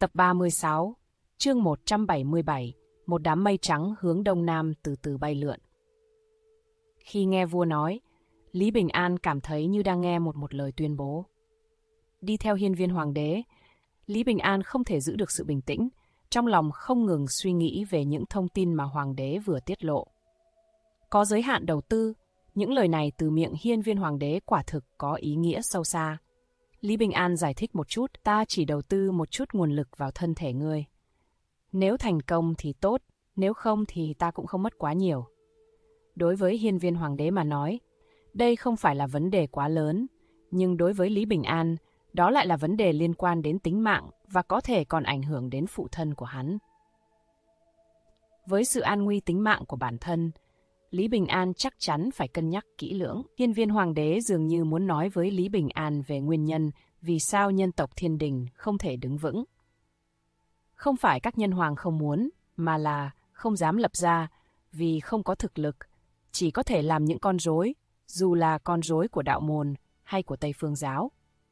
Tập 36, chương 177, một đám mây trắng hướng đông nam từ từ bay lượn. Khi nghe vua nói, Lý Bình An cảm thấy như đang nghe một lời tuyên bố. Đi theo hiên viên hoàng đế, Lý Bình An không thể giữ được sự bình tĩnh, trong lòng không ngừng suy nghĩ về những thông tin mà hoàng đế vừa tiết lộ. Có giới hạn đầu tư, những lời này từ miệng hiên viên hoàng đế quả thực có ý nghĩa sâu xa. Lý Bình An giải thích một chút, ta chỉ đầu tư một chút nguồn lực vào thân thể ngươi. Nếu thành công thì tốt, nếu không thì ta cũng không mất quá nhiều. Đối với hiên viên hoàng đế mà nói, đây không phải là vấn đề quá lớn, nhưng đối với Lý Bình An, đó lại là vấn đề liên quan đến tính mạng và có thể còn ảnh hưởng đến phụ thân của hắn. Với sự an nguy tính mạng của bản thân, Lý Bình An chắc chắn phải cân nhắc kỹ lưỡng. Hiên viên hoàng đế dường như muốn nói với Lý Bình An về nguyên nhân vì sao nhân tộc Thiên Đình không thể đứng vững. Không phải các nhân hoàng không muốn, mà là không dám lập ra vì không có thực lực, chỉ có thể làm những con rối, dù là con rối của đạo môn hay của Tây Phương giáo.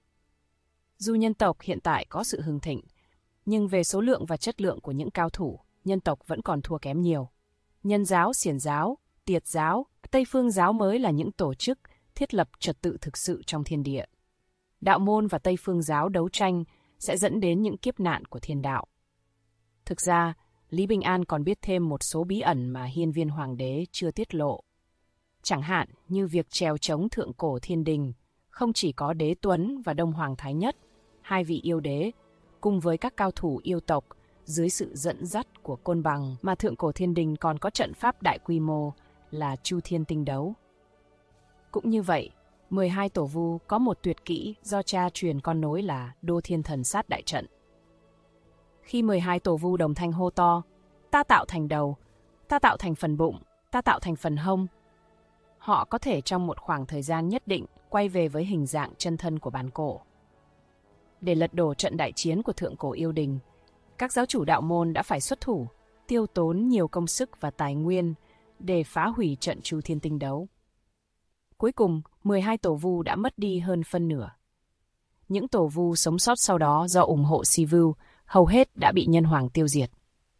Dù nhân tộc hiện tại có sự hưng thịnh, nhưng về số lượng và chất lượng của những cao thủ, nhân tộc vẫn còn thua kém nhiều. Nhân giáo, xiển giáo, Tiệt giáo, Tây Phương giáo mới là những tổ chức thiết lập trật tự thực sự trong thiên địa. Đạo môn và Tây Phương giáo đấu tranh sẽ dẫn đến những kiếp nạn của thiên đạo. Thực ra, Lý Bình An còn biết thêm một số bí ẩn mà hiên viên hoàng đế chưa tiết lộ. Chẳng hạn như việc trèo chống thượng cổ thiên đình, không chỉ có Đế Tuấn và Đông Hoàng Thái Nhất, hai vị yêu đế, cùng với các cao thủ yêu tộc, dưới sự dẫn dắt của Côn Bằng mà thượng cổ thiên đình còn có trận pháp đại quy mô là Chu Thiên Tinh Đấu. Cũng như vậy, 12 tổ vu có một tuyệt kỹ do cha truyền con nối là Đô Thiên Thần Sát Đại Trận. Khi 12 tổ vu đồng thanh hô to, ta tạo thành đầu, ta tạo thành phần bụng, ta tạo thành phần hông, họ có thể trong một khoảng thời gian nhất định quay về với hình dạng chân thân của bản cổ. Để lật đổ trận đại chiến của thượng cổ yêu đình, các giáo chủ đạo môn đã phải xuất thủ, tiêu tốn nhiều công sức và tài nguyên để phá hủy trận Chu Thiên Tinh Đấu. Cuối cùng, 12 tổ vu đã mất đi hơn phân nửa. Những tổ vu sống sót sau đó do ủng hộ Sivu, hầu hết đã bị nhân hoàng tiêu diệt.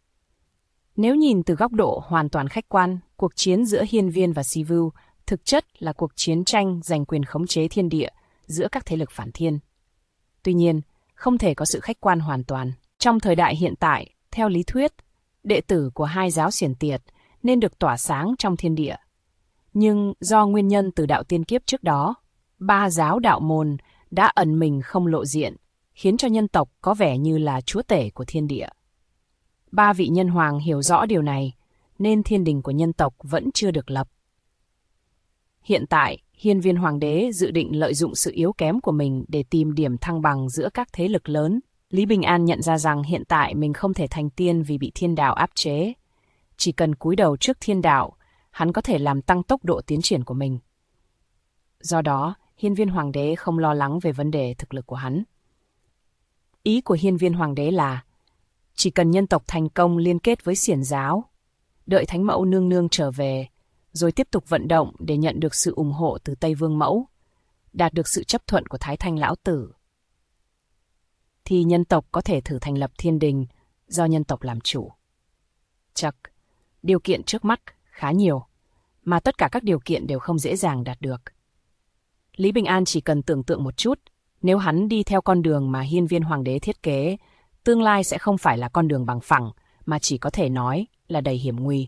Nếu nhìn từ góc độ hoàn toàn khách quan, cuộc chiến giữa hiên viên và Sivu thực chất là cuộc chiến tranh giành quyền khống chế thiên địa giữa các thế lực phản thiên. Tuy nhiên, không thể có sự khách quan hoàn toàn. Trong thời đại hiện tại, theo lý thuyết, đệ tử của hai giáo xiển tiệt nên được tỏa sáng trong thiên địa. Nhưng do nguyên nhân từ đạo tiên kiếp trước đó, ba giáo đạo môn đã ẩn mình không lộ diện, khiến cho nhân tộc có vẻ như là chúa tể của thiên địa. Ba vị nhân hoàng hiểu rõ điều này, nên thiên đình của nhân tộc vẫn chưa được lập. Hiện tại, hiên viên hoàng đế dự định lợi dụng sự yếu kém của mình để tìm điểm thăng bằng giữa các thế lực lớn. Lý Bình An nhận ra rằng hiện tại mình không thể thành tiên vì bị thiên đạo áp chế. Chỉ cần cúi đầu trước thiên đạo, hắn có thể làm tăng tốc độ tiến triển của mình. Do đó, hiên viên hoàng đế không lo lắng về vấn đề thực lực của hắn. Ý của hiên viên hoàng đế là, chỉ cần nhân tộc thành công liên kết với xiển giáo, đợi Thánh Mẫu nương nương trở về, rồi tiếp tục vận động để nhận được sự ủng hộ từ Tây Vương Mẫu, đạt được sự chấp thuận của Thái Thanh Lão Tử, thì nhân tộc có thể thử thành lập thiên đình do nhân tộc làm chủ. Chắc, điều kiện trước mắt khá nhiều, mà tất cả các điều kiện đều không dễ dàng đạt được. Lý Bình An chỉ cần tưởng tượng một chút, nếu hắn đi theo con đường mà hiên viên hoàng đế thiết kế, tương lai sẽ không phải là con đường bằng phẳng, mà chỉ có thể nói là đầy hiểm nguy.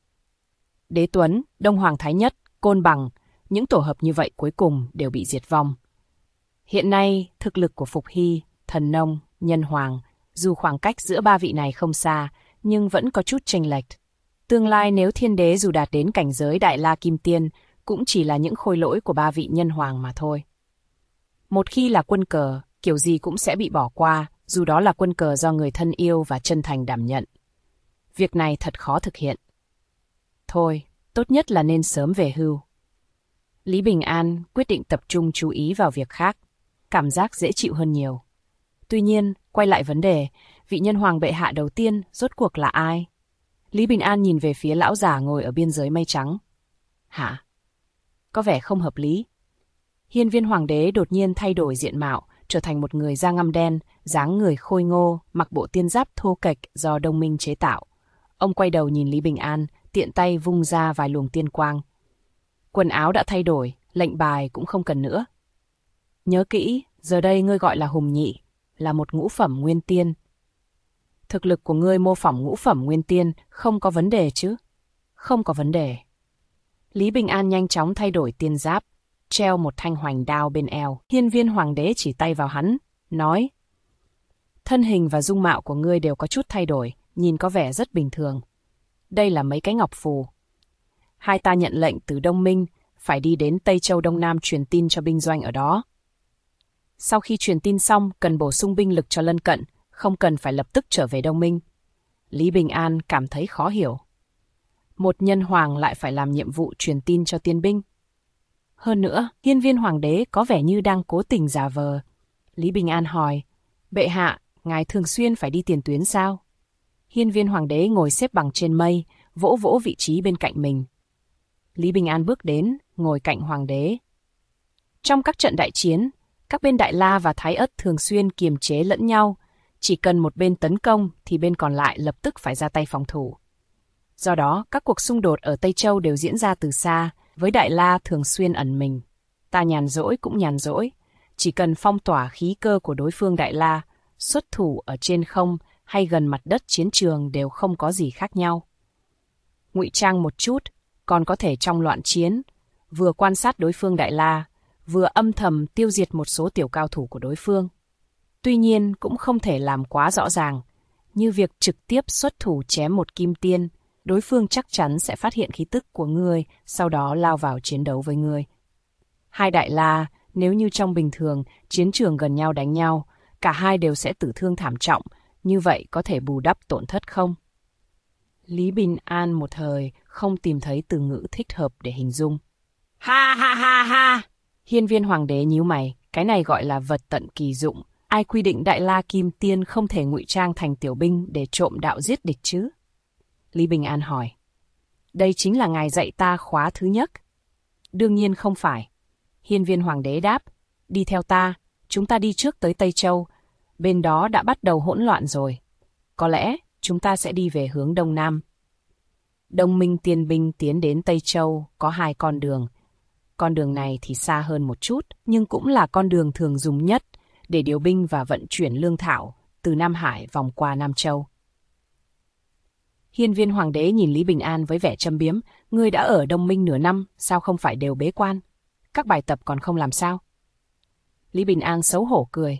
Đế Tuấn, Đông Hoàng Thái Nhất, Côn Bằng, những tổ hợp như vậy cuối cùng đều bị diệt vong. Hiện nay, thực lực của Phục Hy, Thần Nông, Nhân Hoàng, dù khoảng cách giữa ba vị này không xa, nhưng vẫn có chút chênh lệch. Tương lai nếu thiên đế dù đạt đến cảnh giới Đại La Kim Tiên, cũng chỉ là những khôi lỗi của ba vị nhân hoàng mà thôi. Một khi là quân cờ, kiểu gì cũng sẽ bị bỏ qua, dù đó là quân cờ do người thân yêu và chân thành đảm nhận. Việc này thật khó thực hiện. Thôi, tốt nhất là nên sớm về hưu. Lý Bình An quyết định tập trung chú ý vào việc khác, cảm giác dễ chịu hơn nhiều. Tuy nhiên, quay lại vấn đề, vị nhân hoàng bệ hạ đầu tiên rốt cuộc là ai? Lý Bình An nhìn về phía lão già ngồi ở biên giới mây trắng. Hả? Có vẻ không hợp lý. Hiên viên hoàng đế đột nhiên thay đổi diện mạo, trở thành một người da ngăm đen, dáng người khôi ngô, mặc bộ tiên giáp thô kệch do Đông Minh chế tạo. Ông quay đầu nhìn Lý Bình An, tiện tay vung ra vài luồng tiên quang. Quần áo đã thay đổi, lệnh bài cũng không cần nữa. Nhớ kỹ, giờ đây ngươi gọi là Hùng Nhị, là một ngũ phẩm nguyên tiên. Thực lực của ngươi mô phỏng ngũ phẩm nguyên tiên, không có vấn đề chứ? Không có vấn đề. Lý Bình An nhanh chóng thay đổi tiên giáp, treo một thanh hoành đao bên eo. Hiên Viên Hoàng đế chỉ tay vào hắn, nói: thân hình và dung mạo của ngươi đều có chút thay đổi, nhìn có vẻ rất bình thường. Đây là mấy cái ngọc phù. Hai ta nhận lệnh từ Đông Minh, phải đi đến Tây Châu Đông Nam truyền tin cho binh doanh ở đó. Sau khi truyền tin xong, cần bổ sung binh lực cho lân cận, không cần phải lập tức trở về Đông Minh. Lý Bình An cảm thấy khó hiểu. Một nhân hoàng lại phải làm nhiệm vụ truyền tin cho tiên binh. Hơn nữa, Hiên Viên Hoàng đế có vẻ như đang cố tình giả vờ. Lý Bình An hỏi: bệ hạ, ngài thường xuyên phải đi tiền tuyến sao? Hiên Viên Hoàng đế ngồi xếp bằng trên mây, vỗ vỗ vị trí bên cạnh mình. Lý Bình An bước đến, ngồi cạnh Hoàng đế. Trong các trận đại chiến, các bên Đại La và Thái Ất thường xuyên kiềm chế lẫn nhau. Chỉ cần một bên tấn công thì bên còn lại lập tức phải ra tay phòng thủ. Do đó, các cuộc xung đột ở Tây Châu đều diễn ra từ xa, với Đại La thường xuyên ẩn mình. Ta nhàn rỗi cũng nhàn rỗi, chỉ cần phong tỏa khí cơ của đối phương Đại La, xuất thủ ở trên không hay gần mặt đất chiến trường đều không có gì khác nhau. Ngụy trang một chút, còn có thể trong loạn chiến, vừa quan sát đối phương Đại La, vừa âm thầm tiêu diệt một số tiểu cao thủ của đối phương. Tuy nhiên cũng không thể làm quá rõ ràng, như việc trực tiếp xuất thủ chém một kim tiên, đối phương chắc chắn sẽ phát hiện khí tức của ngươi, sau đó lao vào chiến đấu với ngươi. Hai Đại La, nếu như trong bình thường, chiến trường gần nhau đánh nhau, cả hai đều sẽ tử thương thảm trọng, như vậy có thể bù đắp tổn thất không? Lý Bình An một thời không tìm thấy từ ngữ thích hợp để hình dung. Ha ha ha ha! Hiên Viên Hoàng đế nhíu mày, cái này gọi là vật tận kỳ dụng. Ai quy định Đại La Kim Tiên không thể ngụy trang thành tiểu binh để trộm đạo giết địch chứ? Lý Bình An hỏi. Đây chính là ngài dạy ta khóa thứ nhất. Đương nhiên không phải. Hiên Viên Hoàng đế đáp. Đi theo ta, chúng ta đi trước tới Tây Châu. Bên đó đã bắt đầu hỗn loạn rồi. Có lẽ chúng ta sẽ đi về hướng Đông Nam. Đông Minh tiên binh tiến đến Tây Châu có hai con đường. Con đường này thì xa hơn một chút, nhưng cũng là con đường thường dùng nhất để điều binh và vận chuyển lương thảo từ Nam Hải vòng qua Nam Châu. Hiên Viên Hoàng đế nhìn Lý Bình An với vẻ châm biếm. Ngươi đã ở Đông Minh nửa năm, sao không phải đều bế quan? Các bài tập còn không làm sao? Lý Bình An xấu hổ cười.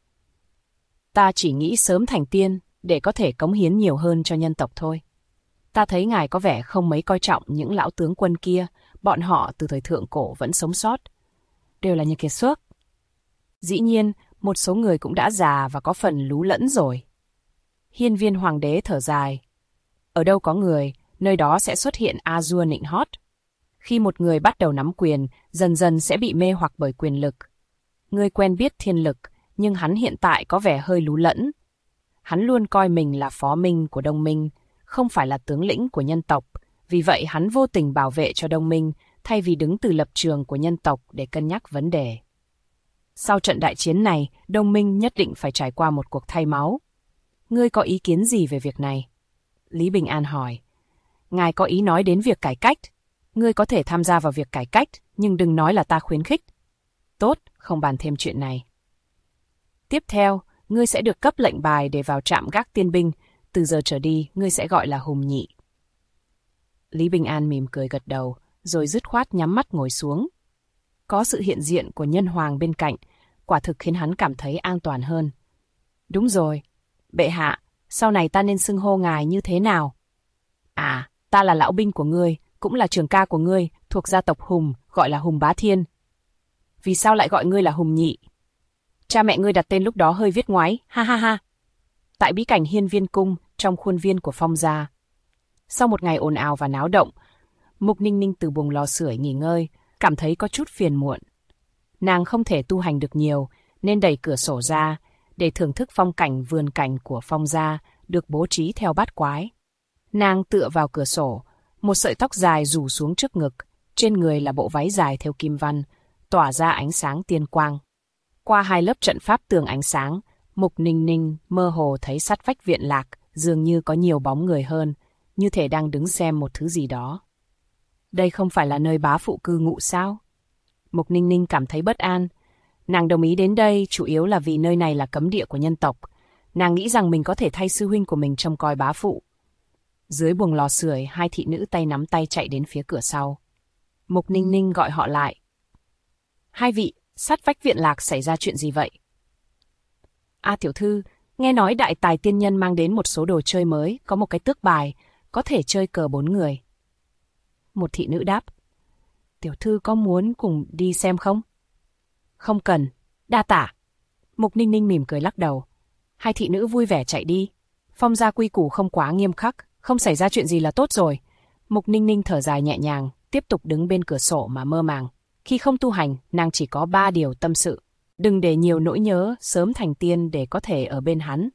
Ta chỉ nghĩ sớm thành tiên để có thể cống hiến nhiều hơn cho nhân tộc thôi. Ta thấy ngài có vẻ không mấy coi trọng những lão tướng quân kia, bọn họ từ thời thượng cổ vẫn sống sót. Đều là như kiệt xuất. Dĩ nhiên, một số người cũng đã già và có phần lú lẫn rồi. Hiên Viên Hoàng đế thở dài. Ở đâu có người, nơi đó sẽ xuất hiện A-dua nịnh hót. Khi một người bắt đầu nắm quyền, dần dần sẽ bị mê hoặc bởi quyền lực. Ngươi quen biết thiên lực, nhưng hắn hiện tại có vẻ hơi lú lẫn. Hắn luôn coi mình là phó minh của Đông Minh, không phải là tướng lĩnh của nhân tộc. Vì vậy hắn vô tình bảo vệ cho Đông Minh, thay vì đứng từ lập trường của nhân tộc để cân nhắc vấn đề. Sau trận đại chiến này, Đông Minh nhất định phải trải qua một cuộc thay máu. Ngươi có ý kiến gì về việc này? Lý Bình An hỏi. Ngài có ý nói đến việc cải cách. Ngươi có thể tham gia vào việc cải cách, nhưng đừng nói là ta khuyến khích. Tốt, không bàn thêm chuyện này. Tiếp theo, ngươi sẽ được cấp lệnh bài để vào trạm gác tiên binh. Từ giờ trở đi, ngươi sẽ gọi là Hùng Nhị. Lý Bình An mỉm cười gật đầu, rồi dứt khoát nhắm mắt ngồi xuống. Có sự hiện diện của nhân hoàng bên cạnh, quả thực khiến hắn cảm thấy an toàn hơn. Đúng rồi, bệ hạ, sau này ta nên xưng hô ngài như thế nào? À, ta là lão binh của ngươi, cũng là trường ca của ngươi, thuộc gia tộc Hùng, gọi là Hùng Bá Thiên. Vì sao lại gọi ngươi là Hùng Nhị? Cha mẹ ngươi đặt tên lúc đó hơi viết ngoái, ha ha ha. Tại bí cảnh Hiên Viên Cung, trong khuôn viên của Phong gia. Sau một ngày ồn ào và náo động, Mục Ninh Ninh từ buồng lò sưởi nghỉ ngơi, cảm thấy có chút phiền muộn. Nàng không thể tu hành được nhiều, nên đẩy cửa sổ ra, để thưởng thức phong cảnh vườn cảnh của Phong gia được bố trí theo bát quái. Nàng tựa vào cửa sổ, một sợi tóc dài rủ xuống trước ngực, trên người là bộ váy dài theo kim văn, tỏa ra ánh sáng tiên quang. Qua 2 lớp trận pháp tường ánh sáng, Mục Ninh Ninh mơ hồ thấy sát vách viện lạc dường như có nhiều bóng người hơn, như thể đang đứng xem một thứ gì đó. Đây không phải là nơi bá phụ cư ngụ sao? Mục Ninh Ninh cảm thấy bất an. Nàng đồng ý đến đây chủ yếu là vì nơi này là cấm địa của nhân tộc. Nàng nghĩ rằng mình có thể thay sư huynh của mình trông coi bá phụ. Dưới buồng lò sưởi, 2 thị nữ tay nắm tay chạy đến phía cửa sau. Mục Ninh Ninh gọi họ lại. 2 vị, sát vách viện lạc xảy ra chuyện gì vậy? Tiểu thư, nghe nói đại tài tiên nhân mang đến một số đồ chơi mới, có một cái tước bài, có thể chơi cờ 4 người. Một thị nữ đáp. Tiểu thư có muốn cùng đi xem không? Không cần, đa tạ. Mục Ninh Ninh mỉm cười lắc đầu. 2 thị nữ vui vẻ chạy đi. Phong gia quy củ không quá nghiêm khắc, không xảy ra chuyện gì là tốt rồi. Mục Ninh Ninh thở dài nhẹ nhàng, tiếp tục đứng bên cửa sổ mà mơ màng. Khi không tu hành, nàng chỉ có 3 điều tâm sự. Đừng để nhiều nỗi nhớ, sớm thành tiên để có thể ở bên hắn.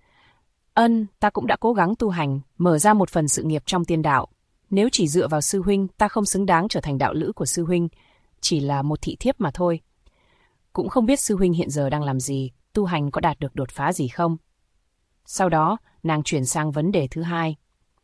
Ta cũng đã cố gắng tu hành, mở ra một phần sự nghiệp trong tiên đạo. Nếu chỉ dựa vào sư huynh, ta không xứng đáng trở thành đạo lữ của sư huynh, chỉ là một thị thiếp mà thôi. Cũng không biết sư huynh hiện giờ đang làm gì, tu hành có đạt được đột phá gì không. Sau đó, nàng chuyển sang vấn đề thứ 2.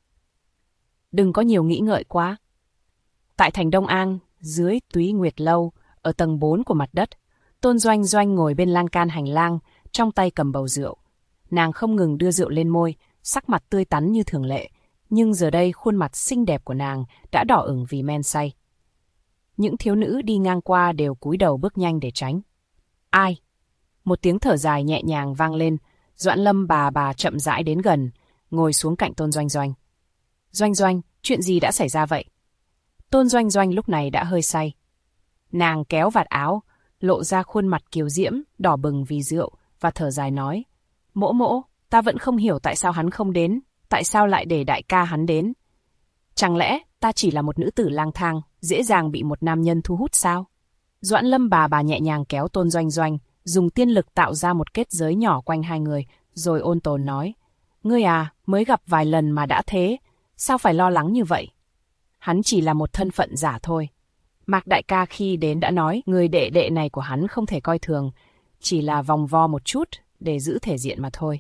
Đừng có nhiều nghĩ ngợi quá. Tại thành Đông An, dưới Túy Nguyệt Lâu, ở tầng 4 của mặt đất, Tôn Doanh Doanh ngồi bên lan can hành lang, trong tay cầm bầu rượu. Nàng không ngừng đưa rượu lên môi, sắc mặt tươi tắn như thường lệ, nhưng giờ đây khuôn mặt xinh đẹp của nàng đã đỏ ửng vì men say. Những thiếu nữ đi ngang qua đều cúi đầu bước nhanh để tránh. Ai? Một tiếng thở dài nhẹ nhàng vang lên, Doãn Lâm bà chậm rãi đến gần, ngồi xuống cạnh Tôn Doanh Doanh. Doanh Doanh, chuyện gì đã xảy ra vậy? Tôn Doanh Doanh lúc này đã hơi say. Nàng kéo vạt áo, lộ ra khuôn mặt kiều diễm, đỏ bừng vì rượu, và thở dài nói. Mỗ mỗ, ta vẫn không hiểu tại sao hắn không đến, tại sao lại để đại ca hắn đến. Chẳng lẽ ta chỉ là một nữ tử lang thang, dễ dàng bị một nam nhân thu hút sao? Doãn Lâm bà nhẹ nhàng kéo Tôn Doanh Doanh, dùng tiên lực tạo ra một kết giới nhỏ quanh 2 người, rồi ôn tồn nói. Ngươi mới gặp vài lần mà đã thế, sao phải lo lắng như vậy? Hắn chỉ là một thân phận giả thôi. Mạc đại ca khi đến đã nói người đệ đệ này của hắn không thể coi thường, chỉ là vòng vo một chút để giữ thể diện mà thôi.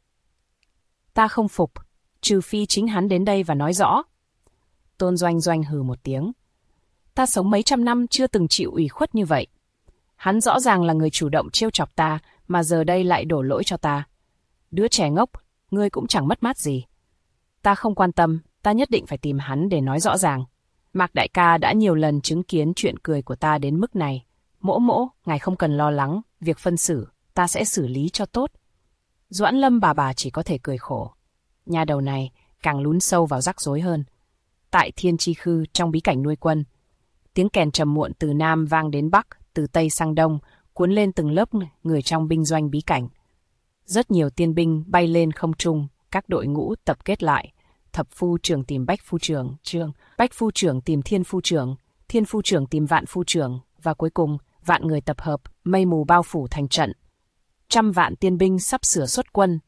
Ta không phục, trừ phi chính hắn đến đây và nói rõ. Tôn Doanh Doanh hừ một tiếng. Ta sống mấy trăm năm chưa từng chịu ủy khuất như vậy. Hắn rõ ràng là người chủ động trêu chọc ta, mà giờ đây lại đổ lỗi cho ta. Đứa trẻ ngốc, ngươi cũng chẳng mất mát gì. Ta không quan tâm, ta nhất định phải tìm hắn để nói rõ ràng. Mạc đại ca đã nhiều lần chứng kiến chuyện cười của ta đến mức này. Mỗ, ngài không cần lo lắng, việc phân xử, ta sẽ xử lý cho tốt. Doãn Lâm bà chỉ có thể cười khổ. Nha đầu này càng lún sâu vào rắc rối hơn. Tại Thiên Chi Khư trong bí cảnh nuôi quân, tiếng kèn trầm muộn từ Nam vang đến Bắc, từ Tây sang Đông, cuốn lên từng lớp người trong binh doanh bí cảnh. Rất nhiều tiên binh bay lên không trung, các đội ngũ tập kết lại. Thập phu trưởng tìm bách phu trưởng, bách phu trưởng tìm thiên phu trưởng tìm vạn phu trưởng, và cuối cùng, vạn người tập hợp, mây mù bao phủ thành trận. 100 vạn tiên binh sắp sửa xuất quân.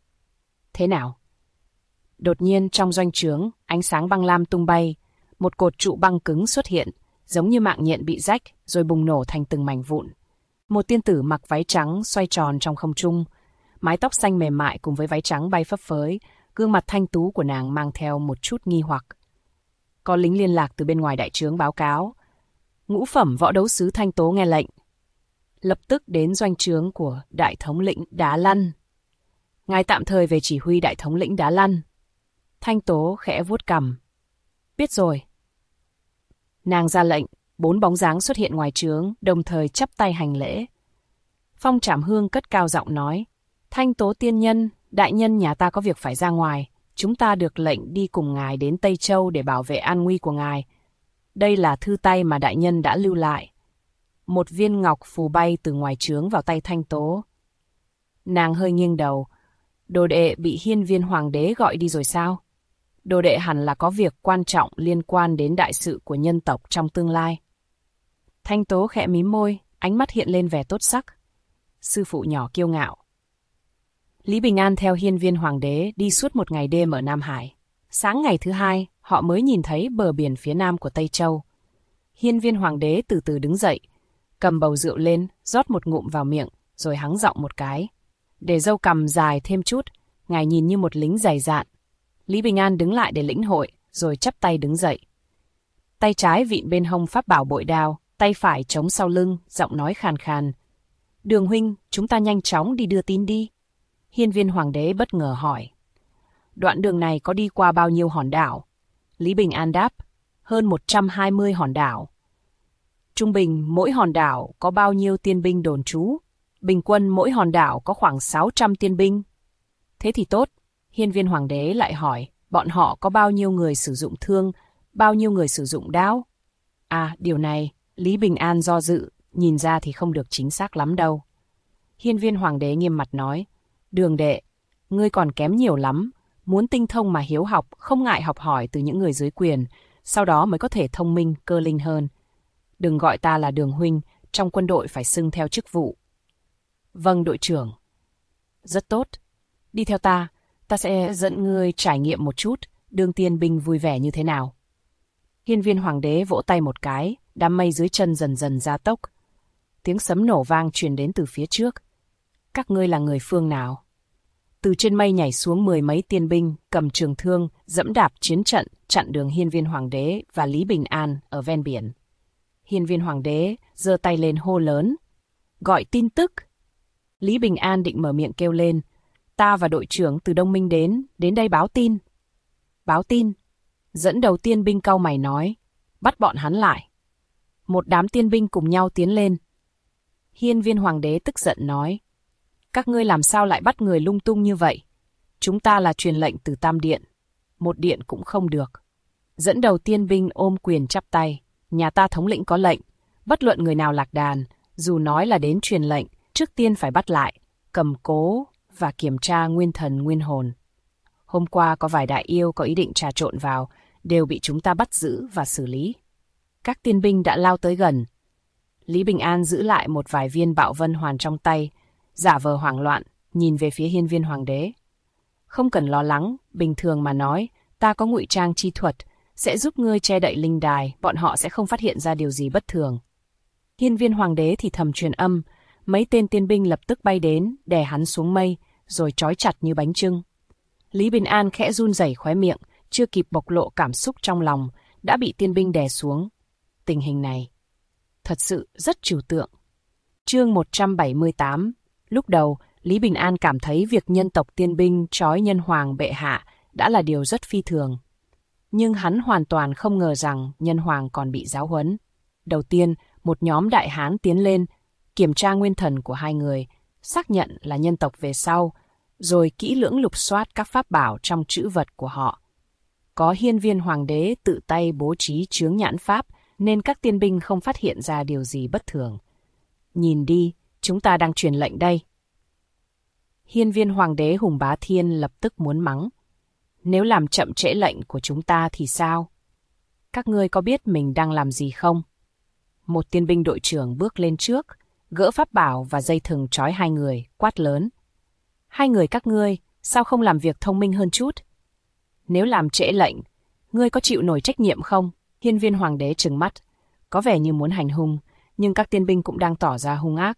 Thế nào? Đột nhiên trong doanh trướng, ánh sáng băng lam tung bay, một cột trụ băng cứng xuất hiện, giống như mạng nhện bị rách, rồi bùng nổ thành từng mảnh vụn. Một tiên tử mặc váy trắng xoay tròn trong không trung, mái tóc xanh mềm mại cùng với váy trắng bay phấp phới, gương mặt thanh tú của nàng mang theo một chút nghi hoặc. Có lính liên lạc từ bên ngoài đại trướng báo cáo. Ngũ phẩm võ đấu sứ Thanh Tố nghe lệnh, lập tức đến doanh trướng của đại thống lĩnh Đá Lăn. Ngài tạm thời về chỉ huy đại thống lĩnh Đá Lăn. Thanh Tố khẽ vuốt cằm. Biết rồi. Nàng ra lệnh, 4 bóng dáng xuất hiện ngoài trướng, đồng thời chắp tay hành lễ. Phong Trảm Hương cất cao giọng nói. Thanh Tố tiên nhân, đại nhân nhà ta có việc phải ra ngoài. Chúng ta được lệnh đi cùng ngài đến Tây Châu để bảo vệ an nguy của ngài. Đây là thư tay mà đại nhân đã lưu lại. Một viên ngọc phù bay từ ngoài trướng vào tay Thanh Tố. Nàng hơi nghiêng đầu. Đồ đệ bị Hiên Viên Hoàng đế gọi đi rồi sao? Đồ đệ hẳn là có việc quan trọng liên quan đến đại sự của nhân tộc trong tương lai. Thanh Tố khẽ mím môi, ánh mắt hiện lên vẻ tốt sắc. Sư phụ nhỏ kiêu ngạo. Lý Bình An theo Hiên Viên Hoàng đế đi suốt một ngày đêm ở Nam Hải. Sáng ngày thứ 2, họ mới nhìn thấy bờ biển phía nam của Tây Châu. Hiên Viên Hoàng đế từ từ đứng dậy, cầm bầu rượu lên, rót một ngụm vào miệng, rồi hắng giọng một cái. Để râu cằm dài thêm chút, ngài nhìn như một lính dày dạn. Lý Bình An đứng lại để lĩnh hội, rồi chắp tay đứng dậy. Tay trái vịn bên hông pháp bảo bội đao, tay phải chống sau lưng, giọng nói khàn khàn. Đường huynh, chúng ta nhanh chóng đi đưa tin đi. Hiên Viên Hoàng đế bất ngờ hỏi. Đoạn đường này có đi qua bao nhiêu hòn đảo? Lý Bình An đáp, hơn 120 hòn đảo. Trung bình mỗi hòn đảo có bao nhiêu tiên binh đồn trú? Bình quân mỗi hòn đảo có khoảng 600 tiên binh. Thế thì tốt. Hiên Viên Hoàng đế lại hỏi, bọn họ có bao nhiêu người sử dụng thương, bao nhiêu người sử dụng đao? À, điều này, Lý Bình An do dự, nhìn ra thì không được chính xác lắm đâu. Hiên Viên Hoàng đế nghiêm mặt nói, Đường đệ, ngươi còn kém nhiều lắm, muốn tinh thông mà hiếu học, không ngại học hỏi từ những người dưới quyền, sau đó mới có thể thông minh, cơ linh hơn. Đừng gọi ta là Đường huynh, trong quân đội phải xưng theo chức vụ. Vâng, đội trưởng. Rất tốt. Đi theo ta sẽ dẫn ngươi trải nghiệm một chút, đương tiên binh vui vẻ như thế nào. Hiên Viên Hoàng đế vỗ tay một cái, đám mây dưới chân dần dần gia tốc. Tiếng sấm nổ vang truyền đến từ phía trước. Các ngươi là người phương nào? Từ trên mây nhảy xuống 10 mấy tiên binh, cầm trường thương, dẫm đạp chiến trận, chặn đường Hiên Viên Hoàng đế và Lý Bình An ở ven biển. Hiên Viên Hoàng đế giơ tay lên hô lớn. Gọi tin tức. Lý Bình An định mở miệng kêu lên. Ta và đội trưởng từ Đông Minh đến đây báo tin. Báo tin. Dẫn đầu tiên binh cau mày nói. Bắt bọn hắn lại. Một đám tiên binh cùng nhau tiến lên. Hiên Viên Hoàng đế tức giận nói. Các ngươi làm sao lại bắt người lung tung như vậy? Chúng ta là truyền lệnh từ Tam Điện. Một điện cũng không được. Dẫn đầu tiên binh ôm quyền chắp tay. Nhà ta thống lĩnh có lệnh. Bất luận người nào lạc đàn, dù nói là đến truyền lệnh, trước tiên phải bắt lại, cầm cố và kiểm tra nguyên thần nguyên hồn. Hôm qua có vài đại yêu có ý định trà trộn vào, đều bị chúng ta bắt giữ và xử lý. Các tiên binh đã lao tới gần. Lý Bình An giữ lại một vài viên bạo vân hoàn trong tay, giả vờ hoảng loạn, nhìn về phía Hiên Viên Hoàng đế. Không cần lo lắng, bình thường mà nói, ta có ngụy trang chi thuật, sẽ giúp ngươi che đậy linh đài, bọn họ sẽ không phát hiện ra điều gì bất thường. Hiên Viên Hoàng đế thì thầm truyền âm, mấy tên tiên binh lập tức bay đến, đè hắn xuống mây, rồi trói chặt như bánh chưng. Lý Bình An khẽ run rẩy khóe miệng, chưa kịp bộc lộ cảm xúc trong lòng, đã bị tiên binh đè xuống. Tình hình này thật sự rất trừu tượng. Chương 178. Lúc đầu, Lý Bình An cảm thấy việc nhân tộc tiên binh trói nhân hoàng bệ hạ đã là điều rất phi thường. Nhưng hắn hoàn toàn không ngờ rằng nhân hoàng còn bị giáo huấn. Đầu tiên, một nhóm đại hán tiến lên, kiểm tra nguyên thần của hai người, xác nhận là nhân tộc về sau, rồi kỹ lưỡng lục soát các pháp bảo trong trữ vật của họ. Có Hiên Viên Hoàng đế tự tay bố trí chướng nhãn pháp, nên các tiên binh không phát hiện ra điều gì bất thường. Nhìn đi, chúng ta đang truyền lệnh đây. Hiên Viên Hoàng đế Hùng Bá Thiên lập tức muốn mắng. Nếu làm chậm trễ lệnh của chúng ta thì sao? Các ngươi có biết mình đang làm gì không? Một tiên binh đội trưởng bước lên trước, gỡ pháp bảo và dây thừng trói hai người, quát lớn. Hai người các ngươi, sao không làm việc thông minh hơn chút? Nếu làm trễ lệnh, ngươi có chịu nổi trách nhiệm không? Hiên Viên Hoàng đế trừng mắt, có vẻ như muốn hành hung, nhưng các tiên binh cũng đang tỏ ra hung ác.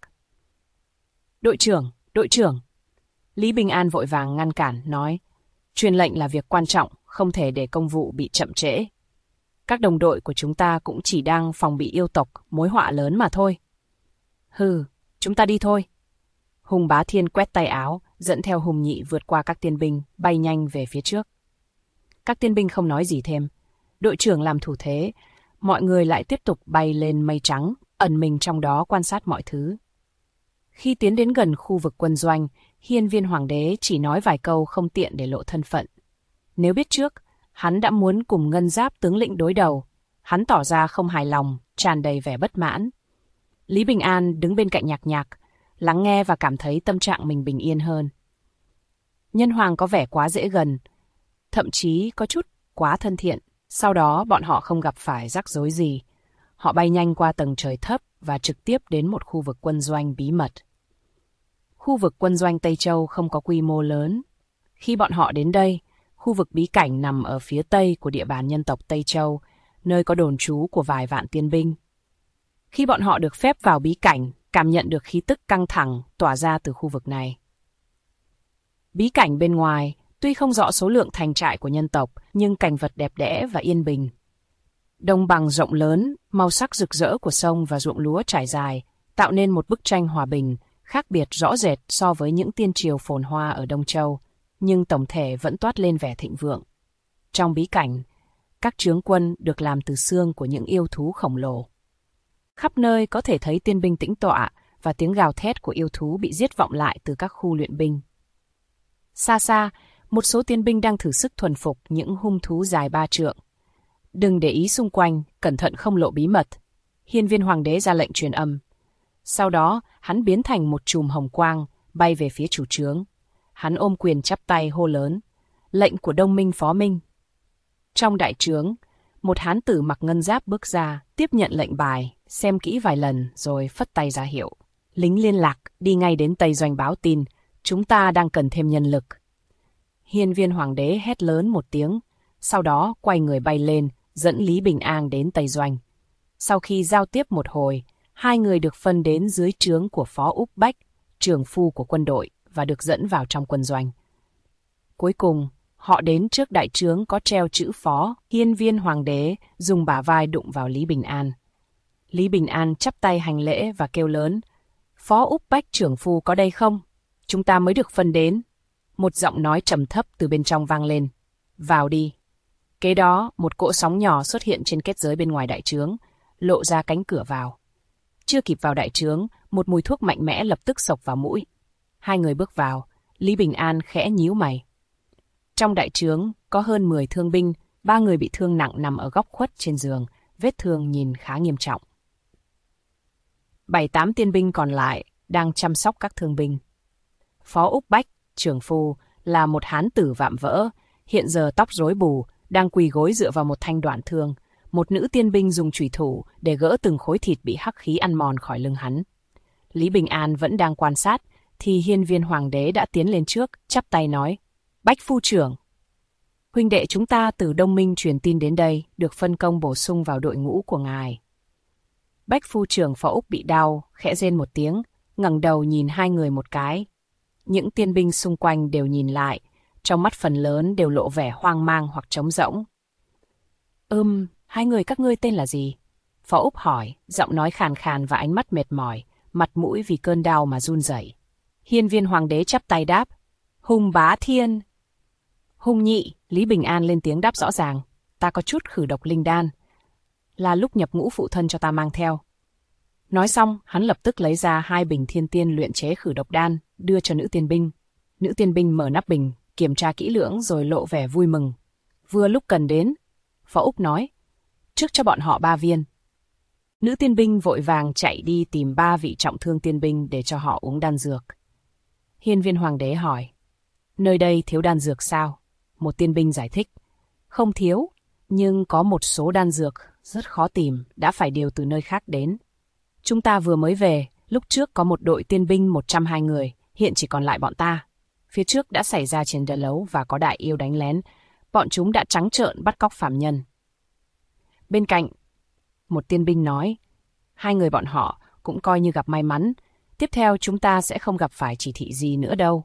Đội trưởng! Lý Bình An vội vàng ngăn cản, nói, truyền lệnh là việc quan trọng, không thể để công vụ bị chậm trễ. Các đồng đội của chúng ta cũng chỉ đang phòng bị yêu tộc, mối họa lớn mà thôi. Hừ, chúng ta đi thôi. Hùng Bá Thiên quét tay áo, dẫn theo Hùng Nhị vượt qua các tiên binh, bay nhanh về phía trước. Các tiên binh không nói gì thêm. Đội trưởng làm thủ thế, mọi người lại tiếp tục bay lên mây trắng, ẩn mình trong đó quan sát mọi thứ. Khi tiến đến gần khu vực quân doanh, Hiên Viên Hoàng đế chỉ nói vài câu không tiện để lộ thân phận. Nếu biết trước, hắn đã muốn cùng Ngân Giáp tướng lĩnh đối đầu. Hắn tỏ ra không hài lòng, tràn đầy vẻ bất mãn. Lý Bình An đứng bên cạnh Nhạc Nhạc, lắng nghe và cảm thấy tâm trạng mình bình yên hơn. Nhân hoàng có vẻ quá dễ gần, thậm chí có chút quá thân thiện. Sau đó bọn họ không gặp phải rắc rối gì. Họ bay nhanh qua tầng trời thấp và trực tiếp đến một khu vực quân doanh bí mật. Khu vực quân doanh Tây Châu không có quy mô lớn. Khi bọn họ đến đây, khu vực bí cảnh nằm ở phía tây của địa bàn nhân tộc Tây Châu, nơi có đồn trú của vài vạn tiên binh. Khi bọn họ được phép vào bí cảnh, cảm nhận được khí tức căng thẳng tỏa ra từ khu vực này. Bí cảnh bên ngoài, tuy không rõ số lượng thành trại của nhân tộc, nhưng cảnh vật đẹp đẽ và yên bình. Đồng bằng rộng lớn, màu sắc rực rỡ của sông và ruộng lúa trải dài, tạo nên một bức tranh hòa bình, khác biệt rõ rệt so với những tiên triều phồn hoa ở Đông Châu, nhưng tổng thể vẫn toát lên vẻ thịnh vượng. Trong bí cảnh, các trướng quân được làm từ xương của những yêu thú khổng lồ. Khắp nơi có thể thấy tiên binh tĩnh tọa và tiếng gào thét của yêu thú bị giết vọng lại từ các khu luyện binh. Xa xa, một số tiên binh đang thử sức thuần phục những hung thú dài 3 trượng. Đừng để ý xung quanh, cẩn thận không lộ bí mật. Hiên viên hoàng đế ra lệnh truyền âm. Sau đó, hắn biến thành một chùm hồng quang, bay về phía chủ trướng. Hắn ôm quyền chắp tay hô lớn. Lệnh của Đông Minh Phó Minh. Trong đại trướng, một hán tử mặc ngân giáp bước ra, tiếp nhận lệnh bài, xem kỹ vài lần rồi phất tay ra hiệu. Lính liên lạc, đi ngay đến Tây Doanh báo tin, chúng ta đang cần thêm nhân lực. Hiên viên hoàng đế hét lớn một tiếng, sau đó quay người bay lên, dẫn Lý Bình An đến Tây Doanh. Sau khi giao tiếp một hồi, hai người được phân đến dưới trướng của Phó Úc Bách, trưởng phu của quân đội, và được dẫn vào trong quân doanh. Cuối cùng, họ đến trước đại trướng có treo chữ Phó. Hiên viên hoàng đế dùng bả vai đụng vào Lý Bình An. Lý Bình An chắp tay hành lễ và kêu lớn, Phó Úc Bách trưởng phu có đây không? Chúng ta mới được phân đến. Một giọng nói trầm thấp từ bên trong vang lên. Vào đi. Kế đó, một cỗ sóng nhỏ xuất hiện trên kết giới bên ngoài đại trướng, lộ ra cánh cửa vào. Chưa kịp vào đại trướng, một mùi thuốc mạnh mẽ lập tức xộc vào mũi. Hai người bước vào, Lý Bình An khẽ nhíu mày. Trong đại trướng có hơn 10 thương binh, 3 người bị thương nặng nằm ở góc khuất trên giường, vết thương nhìn khá nghiêm trọng. 7-8 tiên binh còn lại đang chăm sóc các thương binh. Phó Úc Bách, trưởng phu, là một hán tử vạm vỡ, hiện giờ tóc rối bù, đang quỳ gối dựa vào một thanh đoạn thương. Một nữ tiên binh dùng chủy thủ để gỡ từng khối thịt bị hắc khí ăn mòn khỏi lưng hắn. Lý Bình An vẫn đang quan sát, thì hiên viên hoàng đế đã tiến lên trước, chắp tay nói, Bách phu trưởng. Huynh đệ chúng ta từ Đông Minh truyền tin đến đây, được phân công bổ sung vào đội ngũ của ngài. Bách phu trưởng Phó Úc bị đau, khẽ rên một tiếng, ngẩng đầu nhìn hai người một cái. Những tiên binh xung quanh đều nhìn lại, trong mắt phần lớn đều lộ vẻ hoang mang hoặc trống rỗng. Hai người các ngươi tên là gì? Phó Úc hỏi, giọng nói khàn khàn và ánh mắt mệt mỏi, mặt mũi vì cơn đau mà run rẩy. Hiên viên hoàng đế chắp tay đáp, Hùng Bá Thiên. Hùng Nhị, Lý Bình An lên tiếng đáp rõ ràng, ta có chút khử độc linh đan. Là lúc nhập ngũ phụ thân cho ta mang theo. Nói xong, hắn lập tức lấy ra 2 bình thiên tiên luyện chế khử độc đan, đưa cho nữ tiên binh. Nữ tiên binh mở nắp bình, kiểm tra kỹ lưỡng rồi lộ vẻ vui mừng. Vừa lúc cần đến, Phó Úc nói, trước cho bọn họ 3 viên. Nữ tiên binh vội vàng chạy đi tìm 3 vị trọng thương tiên binh để cho họ uống đan dược. Hiên viên hoàng đế hỏi, nơi đây thiếu đan dược sao? Một tiên binh giải thích, không thiếu, nhưng có một số đan dược rất khó tìm, đã phải điều từ nơi khác đến. Chúng ta vừa mới về, lúc trước có một đội tiên binh 120 người, hiện chỉ còn lại bọn ta. Phía trước đã xảy ra chiến đấu và có đại yêu đánh lén, bọn chúng đã trắng trợn bắt cóc phạm nhân. Bên cạnh, một tiên binh nói, 2 người bọn họ cũng coi như gặp may mắn, tiếp theo chúng ta sẽ không gặp phải chỉ thị gì nữa đâu.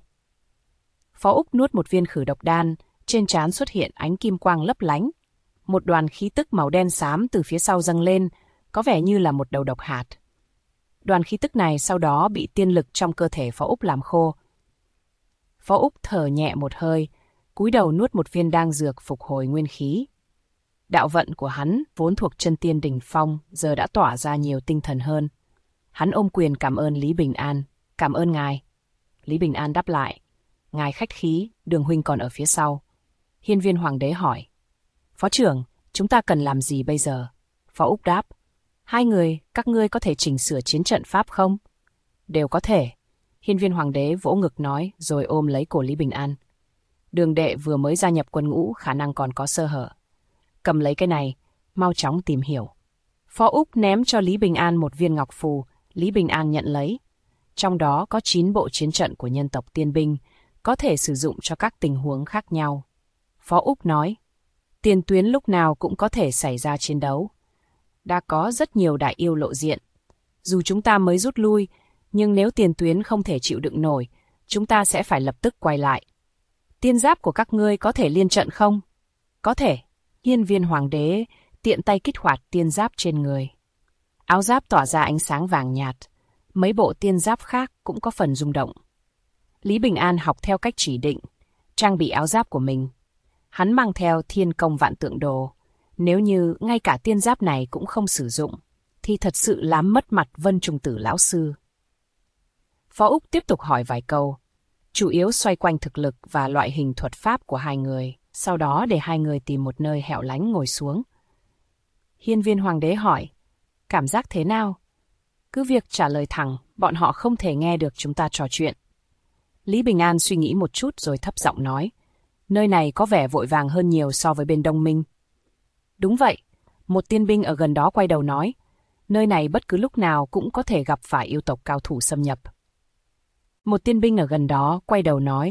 Phó Úc nuốt một viên khử độc đan, trên trán xuất hiện ánh kim quang lấp lánh. Một đoàn khí tức màu đen xám từ phía sau dâng lên, có vẻ như là một đầu độc hạt. Đoàn khí tức này sau đó bị tiên lực trong cơ thể Phó Úc làm khô. Phó Úc thở nhẹ một hơi, cúi đầu nuốt một viên đan dược phục hồi nguyên khí. Đạo vận của hắn, vốn thuộc chân tiên đỉnh phong, giờ đã tỏa ra nhiều tinh thần hơn. Hắn ôm quyền cảm ơn Lý Bình An. Cảm ơn ngài. Lý Bình An đáp lại. Ngài khách khí, Đường huynh còn ở phía sau. Hiên viên hoàng đế hỏi. Phó trưởng, chúng ta cần làm gì bây giờ? Phó Úc đáp. 2 người, các ngươi có thể chỉnh sửa chiến trận pháp không? Đều có thể. Hiên viên hoàng đế vỗ ngực nói rồi ôm lấy cổ Lý Bình An. Đường đệ vừa mới gia nhập quân ngũ, khả năng còn có sơ hở. Cầm lấy cái này, mau chóng tìm hiểu. Phó Úc ném cho Lý Bình An một viên ngọc phù, Lý Bình An nhận lấy. Trong đó có 9 bộ chiến trận của nhân tộc tiên binh, có thể sử dụng cho các tình huống khác nhau. Phó Úc nói, tiền tuyến lúc nào cũng có thể xảy ra chiến đấu. Đã có rất nhiều đại yêu lộ diện, Dù chúng ta mới rút lui, nhưng nếu tiền tuyến không thể chịu đựng nổi, chúng ta sẽ phải lập tức quay lại. Tiên giáp của các ngươi có thể liên trận không? Có thể. Hiên viên hoàng đế tiện tay kích hoạt tiên giáp trên người. Áo giáp tỏa ra ánh sáng vàng nhạt. Mấy bộ tiên giáp khác cũng có phần rung động. Lý Bình An học theo cách chỉ định, trang bị áo giáp của mình. Hắn mang theo thiên công vạn tượng đồ. Nếu như ngay cả tiên giáp này cũng không sử dụng, thì thật sự làm mất mặt Vân Trung Tử lão sư. Phó Úc tiếp tục hỏi vài câu, chủ yếu xoay quanh thực lực và loại hình thuật pháp của hai người, sau đó để hai người tìm một nơi hẻo lánh ngồi xuống. Hiên viên hoàng đế hỏi, cảm giác thế nào? Cứ việc trả lời thẳng, bọn họ không thể nghe được chúng ta trò chuyện. Lý Bình An suy nghĩ một chút rồi thấp giọng nói, nơi này có vẻ vội vàng hơn nhiều so với bên Đông Minh. Đúng vậy, một tiên binh ở gần đó quay đầu nói, nơi này bất cứ lúc nào cũng có thể gặp phải yêu tộc cao thủ xâm nhập. Một tiên binh ở gần đó quay đầu nói,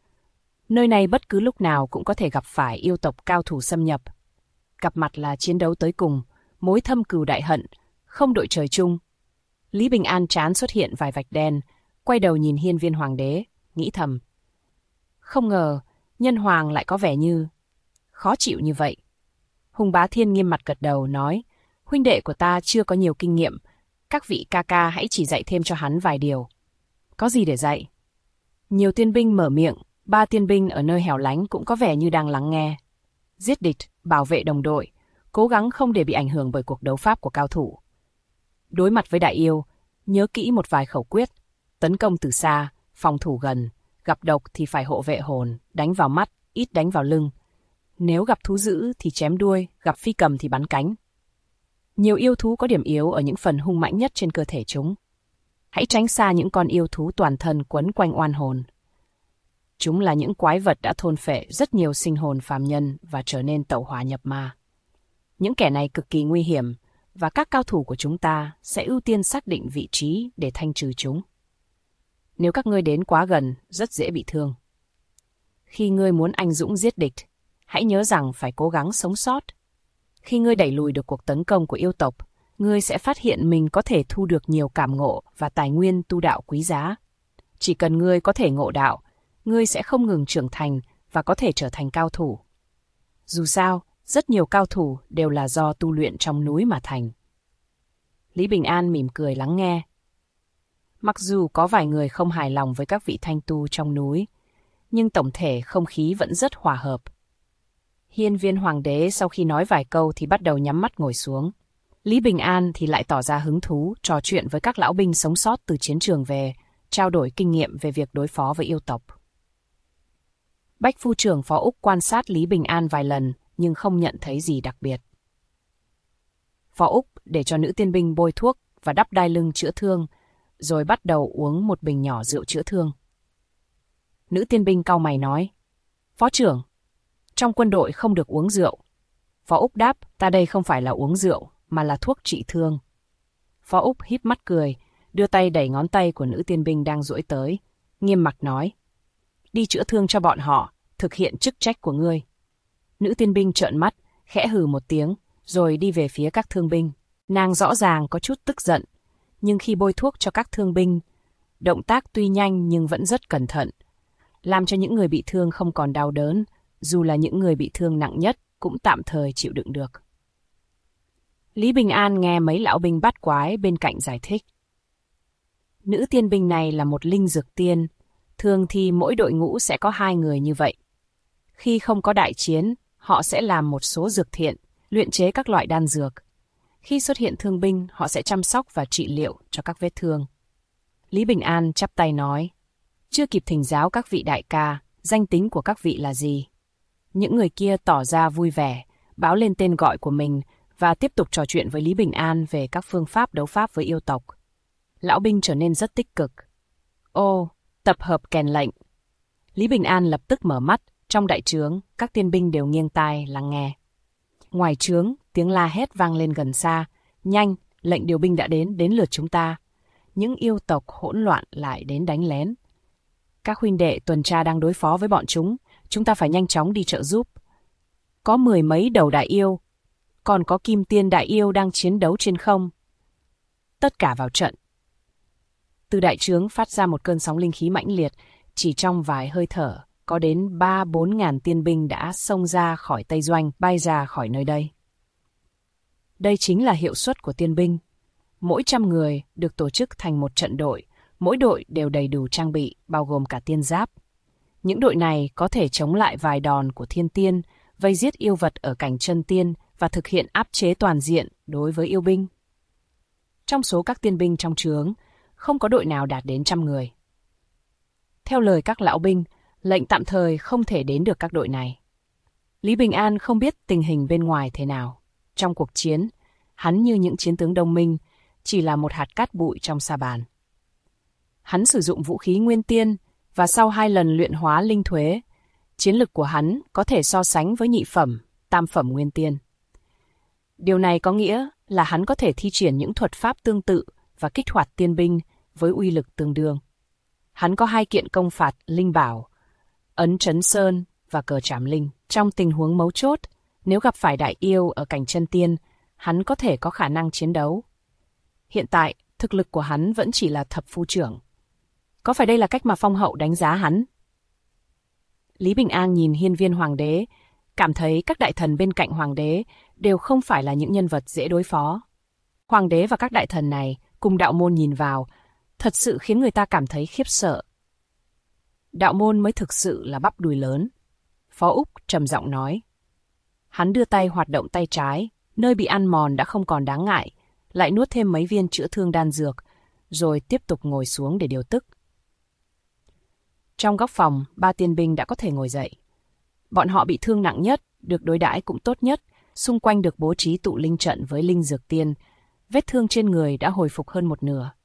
nơi này bất cứ lúc nào cũng có thể gặp phải yêu tộc cao thủ xâm nhập. Gặp mặt là chiến đấu tới cùng, mối thâm cừu đại hận, không đội trời chung. Lý Bình An trán xuất hiện vài vạch đen, quay đầu nhìn hiên viên hoàng đế, nghĩ thầm. Không ngờ, nhân hoàng lại có vẻ như khó chịu như vậy. Hùng Bá Thiên nghiêm mặt gật đầu nói, huynh đệ của ta chưa có nhiều kinh nghiệm, các vị ca ca hãy chỉ dạy thêm cho hắn vài điều. Có gì để dạy? Nhiều tiên binh mở miệng, 3 tiên binh ở nơi hẻo lánh cũng có vẻ như đang lắng nghe. Giết địch, bảo vệ đồng đội, cố gắng không để bị ảnh hưởng bởi cuộc đấu pháp của cao thủ. Đối mặt với đại yêu, nhớ kỹ một vài khẩu quyết, tấn công từ xa, phòng thủ gần, gặp độc thì phải hộ vệ hồn, đánh vào mắt, ít đánh vào lưng. Nếu gặp thú dữ thì chém đuôi, gặp phi cầm thì bắn cánh. Nhiều yêu thú có điểm yếu ở những phần hung mạnh nhất trên cơ thể chúng. Hãy tránh xa những con yêu thú toàn thân quấn quanh oan hồn. Chúng là những quái vật đã thôn phệ rất nhiều sinh hồn phàm nhân và trở nên tẩu hỏa nhập ma. Những kẻ này cực kỳ nguy hiểm và các cao thủ của chúng ta sẽ ưu tiên xác định vị trí để thanh trừ chúng. Nếu các ngươi đến quá gần, rất dễ bị thương. Khi ngươi muốn anh dũng giết địch, hãy nhớ rằng phải cố gắng sống sót. Khi ngươi đẩy lùi được cuộc tấn công của yêu tộc, ngươi sẽ phát hiện mình có thể thu được nhiều cảm ngộ và tài nguyên tu đạo quý giá. Chỉ cần ngươi có thể ngộ đạo, ngươi sẽ không ngừng trưởng thành và có thể trở thành cao thủ. Dù sao, rất nhiều cao thủ đều là do tu luyện trong núi mà thành. Lý Bình An mỉm cười lắng nghe. Mặc dù có vài người không hài lòng với các vị thanh tu trong núi, nhưng tổng thể không khí vẫn rất hòa hợp. Hiên viên hoàng đế sau khi nói vài câu thì bắt đầu nhắm mắt ngồi xuống. Lý Bình An thì lại tỏ ra hứng thú trò chuyện với các lão binh sống sót từ chiến trường về, trao đổi kinh nghiệm về việc đối phó với yêu tộc. Bách phu trưởng Phó Úc quan sát Lý Bình An vài lần nhưng không nhận thấy gì đặc biệt. Phó Úc để cho nữ tiên binh bôi thuốc và đắp đai lưng chữa thương, rồi bắt đầu uống một bình nhỏ rượu chữa thương. Nữ tiên binh cau mày nói, Phó trưởng, trong quân đội không được uống rượu. Phó Úc đáp, ta đây không phải là uống rượu, mà là thuốc trị thương. Phó Úc híp mắt cười, đưa tay đẩy ngón tay của nữ tiên binh đang duỗi tới, nghiêm mặt nói, đi chữa thương cho bọn họ, thực hiện chức trách của ngươi. Nữ tiên binh trợn mắt, khẽ hừ một tiếng, rồi đi về phía các thương binh. Nàng rõ ràng có chút tức giận, nhưng khi bôi thuốc cho các thương binh, động tác tuy nhanh nhưng vẫn rất cẩn thận, làm cho những người bị thương không còn đau đớn, dù là những người bị thương nặng nhất cũng tạm thời chịu đựng được. Lý Bình An nghe mấy lão binh bát quái bên cạnh giải thích. Nữ tiên binh này là một linh dược tiên, thường thì mỗi đội ngũ sẽ có 2 người như vậy. Khi không có đại chiến, họ sẽ làm một số dược thiện, luyện chế các loại đan dược. Khi xuất hiện thương binh, họ sẽ chăm sóc và trị liệu cho các vết thương. Lý Bình An chắp tay nói, chưa kịp thỉnh giáo các vị đại ca, danh tính của các vị là gì? Những người kia tỏ ra vui vẻ, báo lên tên gọi của mình và tiếp tục trò chuyện với Lý Bình An về các phương pháp đấu pháp với yêu tộc. Lão binh trở nên rất tích cực. Ô, tập hợp kèn lệnh. Lý Bình An lập tức mở mắt, trong đại trướng, các tiên binh đều nghiêng tai lắng nghe. Ngoài trướng, tiếng la hét vang lên gần xa, nhanh, lệnh điều binh đã đến lượt chúng ta. Những yêu tộc hỗn loạn lại đến đánh lén. Các huynh đệ tuần tra đang đối phó với bọn chúng ta phải nhanh chóng đi trợ giúp. Có 10 mấy đầu đại yêu, còn có kim tiên đại yêu đang chiến đấu trên không. tất cả vào trận. Từ đại trướng phát ra một cơn sóng linh khí mãnh liệt, chỉ trong vài hơi thở, có đến 3-4 ngàn tiên binh đã xông ra khỏi Tây Doanh, bay ra khỏi nơi đây. Đây chính là hiệu suất của tiên binh. Mỗi 100 người được tổ chức thành một trận đội, mỗi đội đều đầy đủ trang bị, bao gồm cả tiên giáp. Những đội này có thể chống lại vài đòn của thiên tiên, vây giết yêu vật ở cảnh chân tiên và thực hiện áp chế toàn diện đối với yêu binh. Trong số các tiên binh trong trướng, không có đội nào đạt đến 100 người. Theo lời các lão binh, lệnh tạm thời không thể đến được các đội này. Lý Bình An không biết tình hình bên ngoài thế nào. Trong cuộc chiến, hắn như những chiến tướng Đông Minh, chỉ là một hạt cát bụi trong sa bàn. Hắn sử dụng vũ khí nguyên tiên và sau 2 lần luyện hóa linh thuế, chiến lực của hắn có thể so sánh với nhị phẩm, tam phẩm nguyên tiên. Điều này có nghĩa là hắn có thể thi triển những thuật pháp tương tự và kích hoạt tiên binh với uy lực tương đương. Hắn có 2 kiện công phạt linh bảo, ấn trấn sơn và cờ trảm linh. Trong tình huống mấu chốt, nếu gặp phải đại yêu ở cảnh chân tiên, hắn có thể có khả năng chiến đấu. Hiện tại, thực lực của hắn vẫn chỉ là thập phu trưởng. Có phải đây là cách mà phong hậu đánh giá hắn? Lý Bình An nhìn hiên viên hoàng đế, cảm thấy các đại thần bên cạnh hoàng đế đều không phải là những nhân vật dễ đối phó. Hoàng đế và các đại thần này cùng đạo môn nhìn vào, thật sự khiến người ta cảm thấy khiếp sợ. Đạo môn mới thực sự là bắp đùi lớn. Phó Úc trầm giọng nói. Hắn đưa tay hoạt động tay trái, nơi bị ăn mòn đã không còn đáng ngại, lại nuốt thêm mấy viên chữa thương đan dược, rồi tiếp tục ngồi xuống để điều tức. Trong góc phòng, 3 tiên binh đã có thể ngồi dậy. Bọn họ bị thương nặng nhất, được đối đãi cũng tốt nhất, xung quanh được bố trí tụ linh trận với linh dược tiên, vết thương trên người đã hồi phục hơn một nửa.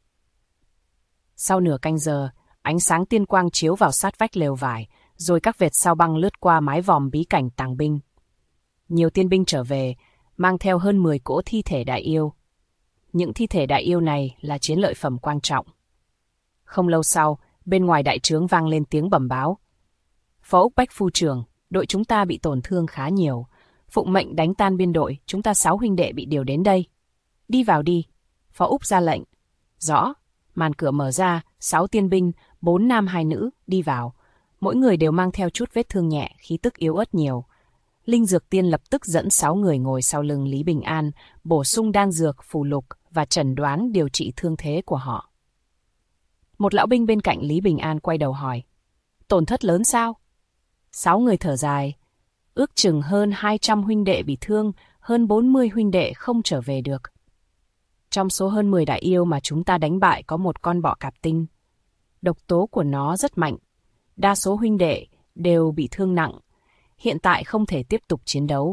Sau nửa canh giờ, ánh sáng tiên quang chiếu vào sát vách lều vải, rồi các vệt sao băng lướt qua mái vòm bí cảnh tàng binh. Nhiều tiên binh trở về, mang theo hơn 10 cỗ thi thể đại yêu. Những thi thể đại yêu này là chiến lợi phẩm quan trọng. Không lâu sau, bên ngoài đại trướng vang lên tiếng bẩm báo. Phó Úc Bách phu trưởng, đội chúng ta bị tổn thương khá nhiều. Phụng mệnh đánh tan biên đội, chúng ta 6 huynh đệ bị điều đến đây. Đi vào đi. Phó Úc ra lệnh. Rõ. Màn cửa mở ra, 6 tiên binh, 4 nam 2 nữ, đi vào. Mỗi người đều mang theo chút vết thương nhẹ, khí tức yếu ớt nhiều. Linh dược tiên lập tức dẫn 6 người ngồi sau lưng Lý Bình An, bổ sung đan dược, phù lục và chẩn đoán điều trị thương thế của họ. Một lão binh bên cạnh Lý Bình An quay đầu hỏi. Tổn thất lớn sao? 6 người thở dài. Ước chừng hơn 200 huynh đệ bị thương, hơn 40 huynh đệ không trở về được. Trong số hơn 10 đại yêu mà chúng ta đánh bại có một con bọ cạp tinh. Độc tố của nó rất mạnh. Đa số huynh đệ đều bị thương nặng. Hiện tại không thể tiếp tục chiến đấu.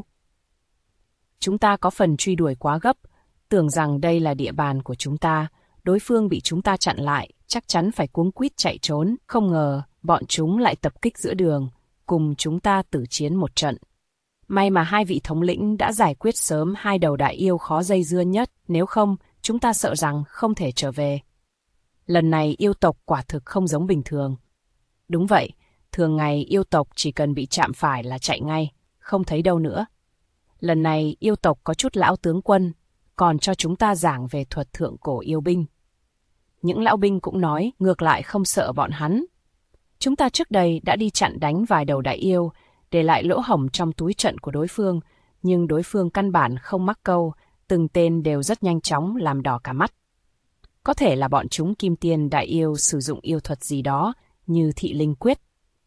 Chúng ta có phần truy đuổi quá gấp, tưởng rằng đây là địa bàn của chúng ta. Đối phương bị chúng ta chặn lại, chắc chắn phải cuống quýt chạy trốn. Không ngờ, bọn chúng lại tập kích giữa đường, cùng chúng ta tử chiến một trận. May mà 2 vị thống lĩnh đã giải quyết sớm 2 đầu đại yêu khó dây dưa nhất, nếu không, chúng ta sợ rằng không thể trở về. Lần này yêu tộc quả thực không giống bình thường. Đúng vậy, thường ngày yêu tộc chỉ cần bị chạm phải là chạy ngay, không thấy đâu nữa. Lần này yêu tộc có chút lão tướng quân, còn cho chúng ta giảng về thuật thượng cổ yêu binh. Những lão binh cũng nói ngược lại không sợ bọn hắn. Chúng ta trước đây đã đi chặn đánh vài đầu đại yêu, để lại lỗ hổng trong túi trận của đối phương, nhưng đối phương căn bản không mắc câu, từng tên đều rất nhanh chóng làm đỏ cả mắt. Có thể là bọn chúng kim tiên đại yêu sử dụng yêu thuật gì đó, như thị linh quyết.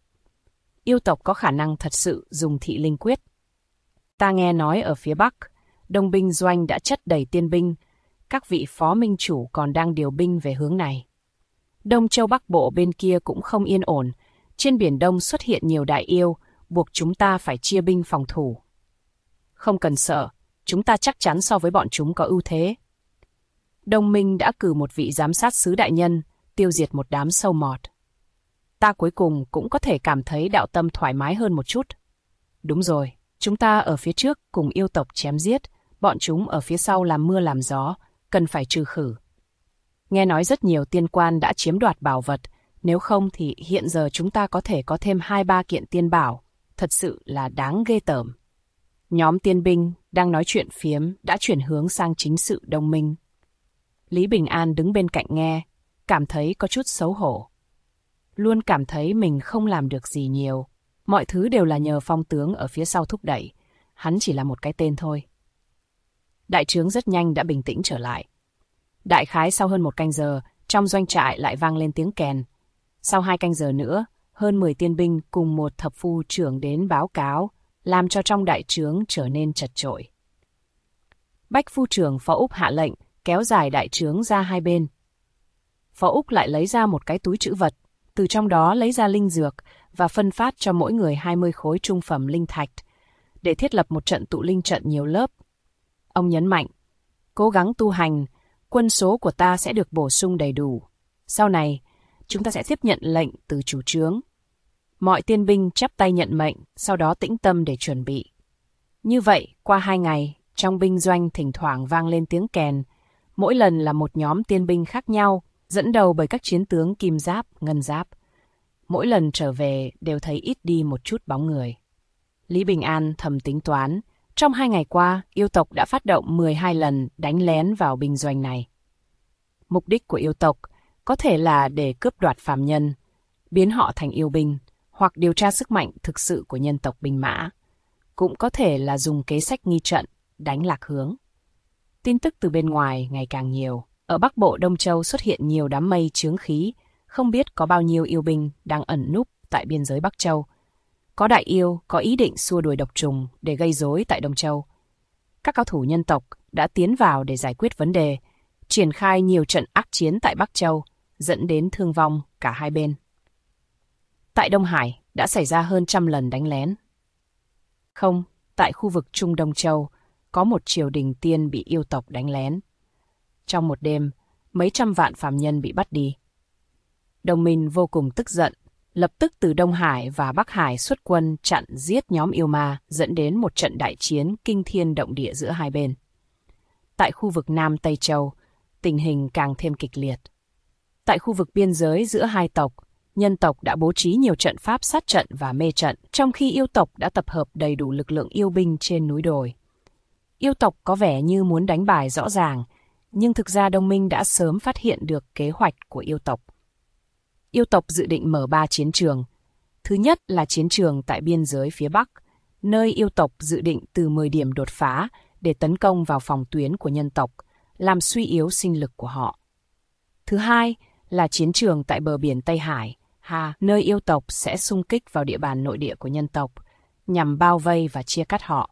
Yêu tộc có khả năng thật sự dùng thị linh quyết. Ta nghe nói ở phía Bắc, Đông binh doanh đã chất đầy tiên binh, các vị phó minh chủ còn đang điều binh về hướng này. Đông Châu Bắc Bộ bên kia cũng không yên ổn, trên Biển Đông xuất hiện nhiều đại yêu, buộc chúng ta phải chia binh phòng thủ. Không cần sợ, chúng ta chắc chắn so với bọn chúng có ưu thế. Đông Minh đã cử một vị giám sát sứ đại nhân, tiêu diệt một đám sâu mọt. Ta cuối cùng cũng có thể cảm thấy đạo tâm thoải mái hơn một chút. Đúng rồi, chúng ta ở phía trước cùng yêu tộc chém giết, bọn chúng ở phía sau làm mưa làm gió, cần phải trừ khử. Nghe nói rất nhiều tiên quan đã chiếm đoạt bảo vật, nếu không thì hiện giờ chúng ta có thể có thêm 2-3 kiện tiên bảo, thật sự là đáng ghê tởm. Nhóm tiên binh đang nói chuyện phiếm đã chuyển hướng sang chính sự Đông Minh. Lý Bình An đứng bên cạnh nghe, cảm thấy có chút xấu hổ. Luôn cảm thấy mình không làm được gì nhiều. Mọi thứ đều là nhờ Phong tướng ở phía sau thúc đẩy. Hắn chỉ là một cái tên thôi. Đại trướng rất nhanh đã bình tĩnh trở lại. Đại khái sau hơn 1 canh giờ, trong doanh trại lại vang lên tiếng kèn. Sau 2 canh giờ nữa, hơn 10 tiên binh cùng một thập phu trưởng đến báo cáo, làm cho trong đại trướng trở nên chật chội. Bách phu trưởng Phó Úc hạ lệnh, kéo dài đại trướng ra hai bên. Phó Úc lại lấy ra một cái túi trữ vật, từ trong đó lấy ra linh dược và phân phát cho mỗi người 20 khối trung phẩm linh thạch, để thiết lập một trận tụ linh trận nhiều lớp. Ông nhấn mạnh, cố gắng tu hành, quân số của ta sẽ được bổ sung đầy đủ. Sau này, chúng ta sẽ tiếp nhận lệnh từ chủ trướng. Mọi tiên binh chắp tay nhận mệnh, sau đó tĩnh tâm để chuẩn bị. Như vậy, qua 2 ngày, trong binh doanh thỉnh thoảng vang lên tiếng kèn. Mỗi lần là một nhóm tiên binh khác nhau, dẫn đầu bởi các chiến tướng kim giáp, ngân giáp. Mỗi lần trở về đều thấy ít đi một chút bóng người. Lý Bình An thầm tính toán, trong 2 ngày qua, yêu tộc đã phát động 12 lần đánh lén vào binh doanh này. Mục đích của yêu tộc có thể là để cướp đoạt phàm nhân, biến họ thành yêu binh, hoặc điều tra sức mạnh thực sự của nhân tộc binh mã. Cũng có thể là dùng kế sách nghi trận, đánh lạc hướng. Tin tức từ bên ngoài ngày càng nhiều. Ở Bắc Bộ Đông Châu xuất hiện nhiều đám mây chướng khí, không biết có bao nhiêu yêu binh đang ẩn núp tại biên giới Bắc Châu. Có đại yêu có ý định xua đuổi độc trùng để gây rối tại Đông Châu. Các cao thủ nhân tộc đã tiến vào để giải quyết vấn đề, triển khai nhiều trận ác chiến tại Bắc Châu, dẫn đến thương vong cả hai bên. Tại Đông Hải đã xảy ra hơn 100 lần đánh lén. Không, tại khu vực Trung Đông Châu, có một triều đình tiên bị yêu tộc đánh lén. Trong một đêm, mấy trăm vạn phàm nhân bị bắt đi. Đồng minh vô cùng tức giận, lập tức từ Đông Hải và Bắc Hải xuất quân chặn giết nhóm yêu ma, dẫn đến một trận đại chiến kinh thiên động địa giữa hai bên. Tại khu vực Nam Tây Châu, tình hình càng thêm kịch liệt. Tại khu vực biên giới giữa hai tộc, nhân tộc đã bố trí nhiều trận pháp sát trận và mê trận, trong khi yêu tộc đã tập hợp đầy đủ lực lượng yêu binh trên núi đồi. Yêu tộc có vẻ như muốn đánh bài rõ ràng, nhưng thực ra đồng minh đã sớm phát hiện được kế hoạch của yêu tộc. Yêu tộc dự định mở 3 chiến trường. Thứ nhất là chiến trường tại biên giới phía Bắc, nơi yêu tộc dự định từ 10 điểm đột phá để tấn công vào phòng tuyến của nhân tộc, làm suy yếu sinh lực của họ. Thứ hai là chiến trường tại bờ biển Tây Hải, nơi yêu tộc sẽ xung kích vào địa bàn nội địa của nhân tộc, nhằm bao vây và chia cắt họ.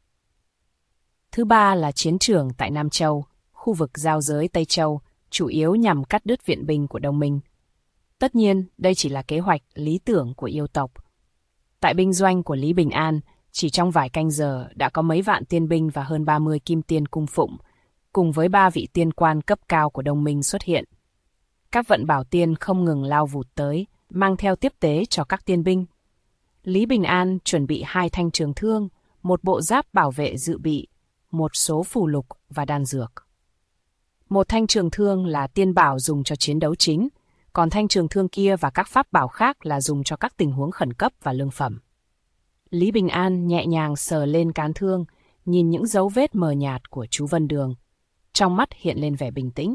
Thứ ba là chiến trường tại Nam Châu, khu vực giao giới Tây Châu, chủ yếu nhằm cắt đứt viện binh của đồng minh. Tất nhiên, đây chỉ là kế hoạch lý tưởng của yêu tộc. Tại binh doanh của Lý Bình An, chỉ trong vài canh giờ đã có mấy vạn tiên binh và hơn 30 kim tiên cung phụng, cùng với 3 vị tiên quan cấp cao của đồng minh xuất hiện. Các vận bảo tiên không ngừng lao vụt tới, mang theo tiếp tế cho các tiên binh. Lý Bình An chuẩn bị 2 thanh trường thương, một bộ giáp bảo vệ dự bị, một số phù lục và đan dược. Một thanh trường thương là tiên bảo dùng cho chiến đấu chính, còn thanh trường thương kia và các pháp bảo khác là dùng cho các tình huống khẩn cấp và lương phẩm. Lý Bình An nhẹ nhàng sờ lên cán thương, nhìn những dấu vết mờ nhạt của chú Vân Đường. Trong mắt hiện lên vẻ bình tĩnh.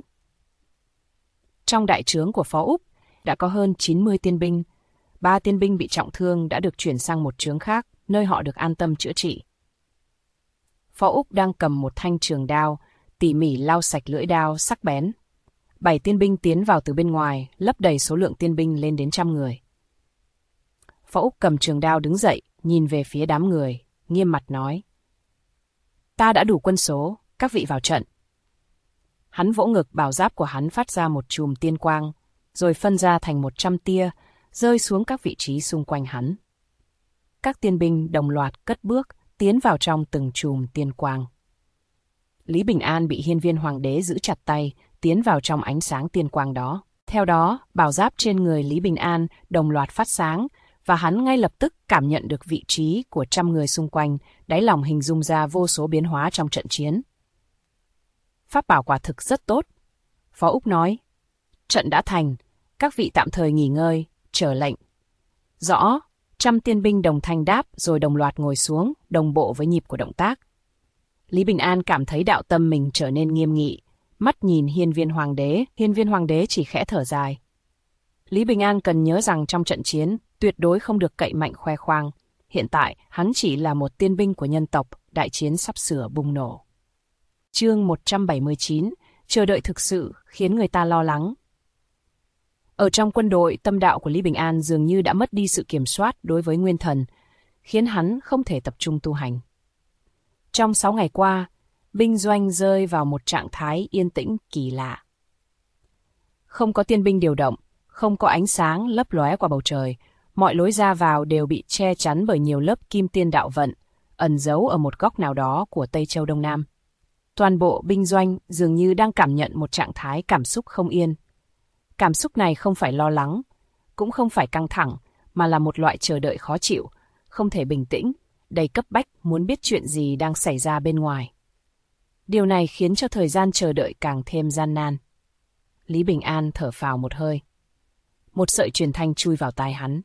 Trong đại trướng của Phó Úc đã có hơn 90 tiên binh. 3 tiên binh bị trọng thương đã được chuyển sang một trướng khác, nơi họ được an tâm chữa trị. Phó Úc đang cầm một thanh trường đao, tỉ mỉ lau sạch lưỡi đao sắc bén. 7 tiên binh tiến vào từ bên ngoài, lấp đầy số lượng tiên binh lên đến 100 người. Phó Úc cầm trường đao đứng dậy, nhìn về phía đám người, nghiêm mặt nói: "Ta đã đủ quân số, các vị vào trận." Hắn vỗ ngực, bảo giáp của hắn phát ra một chùm tiên quang, rồi phân ra thành 100 tia, rơi xuống các vị trí xung quanh hắn. Các tiên binh đồng loạt cất bước, tiến vào trong từng chùm tiên quang. Lý Bình An bị hiên viên hoàng đế giữ chặt tay, tiến vào trong ánh sáng tiên quang đó. Theo đó, bảo giáp trên người Lý Bình An đồng loạt phát sáng, và hắn ngay lập tức cảm nhận được vị trí của 100 người xung quanh, đáy lòng hình dung ra vô số biến hóa trong trận chiến. Pháp bảo quả thực rất tốt. Phó Úc nói: "Trận đã thành, các vị tạm thời nghỉ ngơi, chờ lệnh." "Rõ." 100 tiên binh đồng thanh đáp, rồi đồng loạt ngồi xuống, đồng bộ với nhịp của động tác. Lý Bình An cảm thấy đạo tâm mình trở nên nghiêm nghị, mắt nhìn hiên viên hoàng đế chỉ khẽ thở dài. Lý Bình An cần nhớ rằng trong trận chiến, tuyệt đối không được cậy mạnh khoe khoang. Hiện tại, hắn chỉ là một tiên binh của nhân tộc, đại chiến sắp sửa bùng nổ. Chương 179, chờ đợi thực sự khiến người ta lo lắng. Ở trong quân đội, tâm đạo của Lý Bình An dường như đã mất đi sự kiểm soát đối với nguyên thần, khiến hắn không thể tập trung tu hành. Trong 6 ngày qua, binh doanh rơi vào một trạng thái yên tĩnh kỳ lạ. Không có tiên binh điều động, không có ánh sáng lấp lóe qua bầu trời, mọi lối ra vào đều bị che chắn bởi nhiều lớp kim tiên đạo vận, ẩn giấu ở một góc nào đó của Tây Châu Đông Nam. Toàn bộ binh doanh dường như đang cảm nhận một trạng thái cảm xúc không yên. Cảm xúc này không phải lo lắng, cũng không phải căng thẳng, mà là một loại chờ đợi khó chịu, không thể bình tĩnh, đầy cấp bách muốn biết chuyện gì đang xảy ra bên ngoài. Điều này khiến cho thời gian chờ đợi càng thêm gian nan. Lý Bình An thở phào một hơi. Một sợi truyền thanh chui vào tai hắn.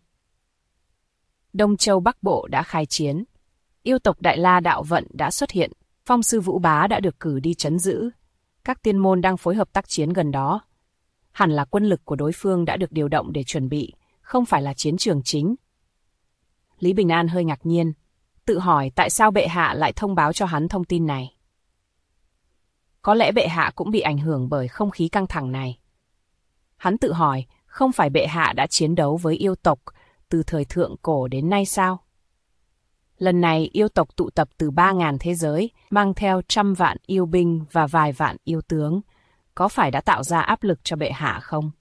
Đông Châu Bắc Bộ đã khai chiến. Yêu tộc Đại La đạo vận đã xuất hiện. Phong sư Vũ Bá đã được cử đi trấn giữ. Các tiên môn đang phối hợp tác chiến gần đó. Hẳn là quân lực của đối phương đã được điều động để chuẩn bị, không phải là chiến trường chính. Lý Bình An hơi ngạc nhiên, tự hỏi tại sao bệ hạ lại thông báo cho hắn thông tin này. Có lẽ bệ hạ cũng bị ảnh hưởng bởi không khí căng thẳng này. Hắn tự hỏi, không phải bệ hạ đã chiến đấu với yêu tộc từ thời thượng cổ đến nay sao? Lần này yêu tộc tụ tập từ 3.000 thế giới, mang theo 100 vạn yêu binh và vài vạn yêu tướng, có phải đã tạo ra áp lực cho bệ hạ không?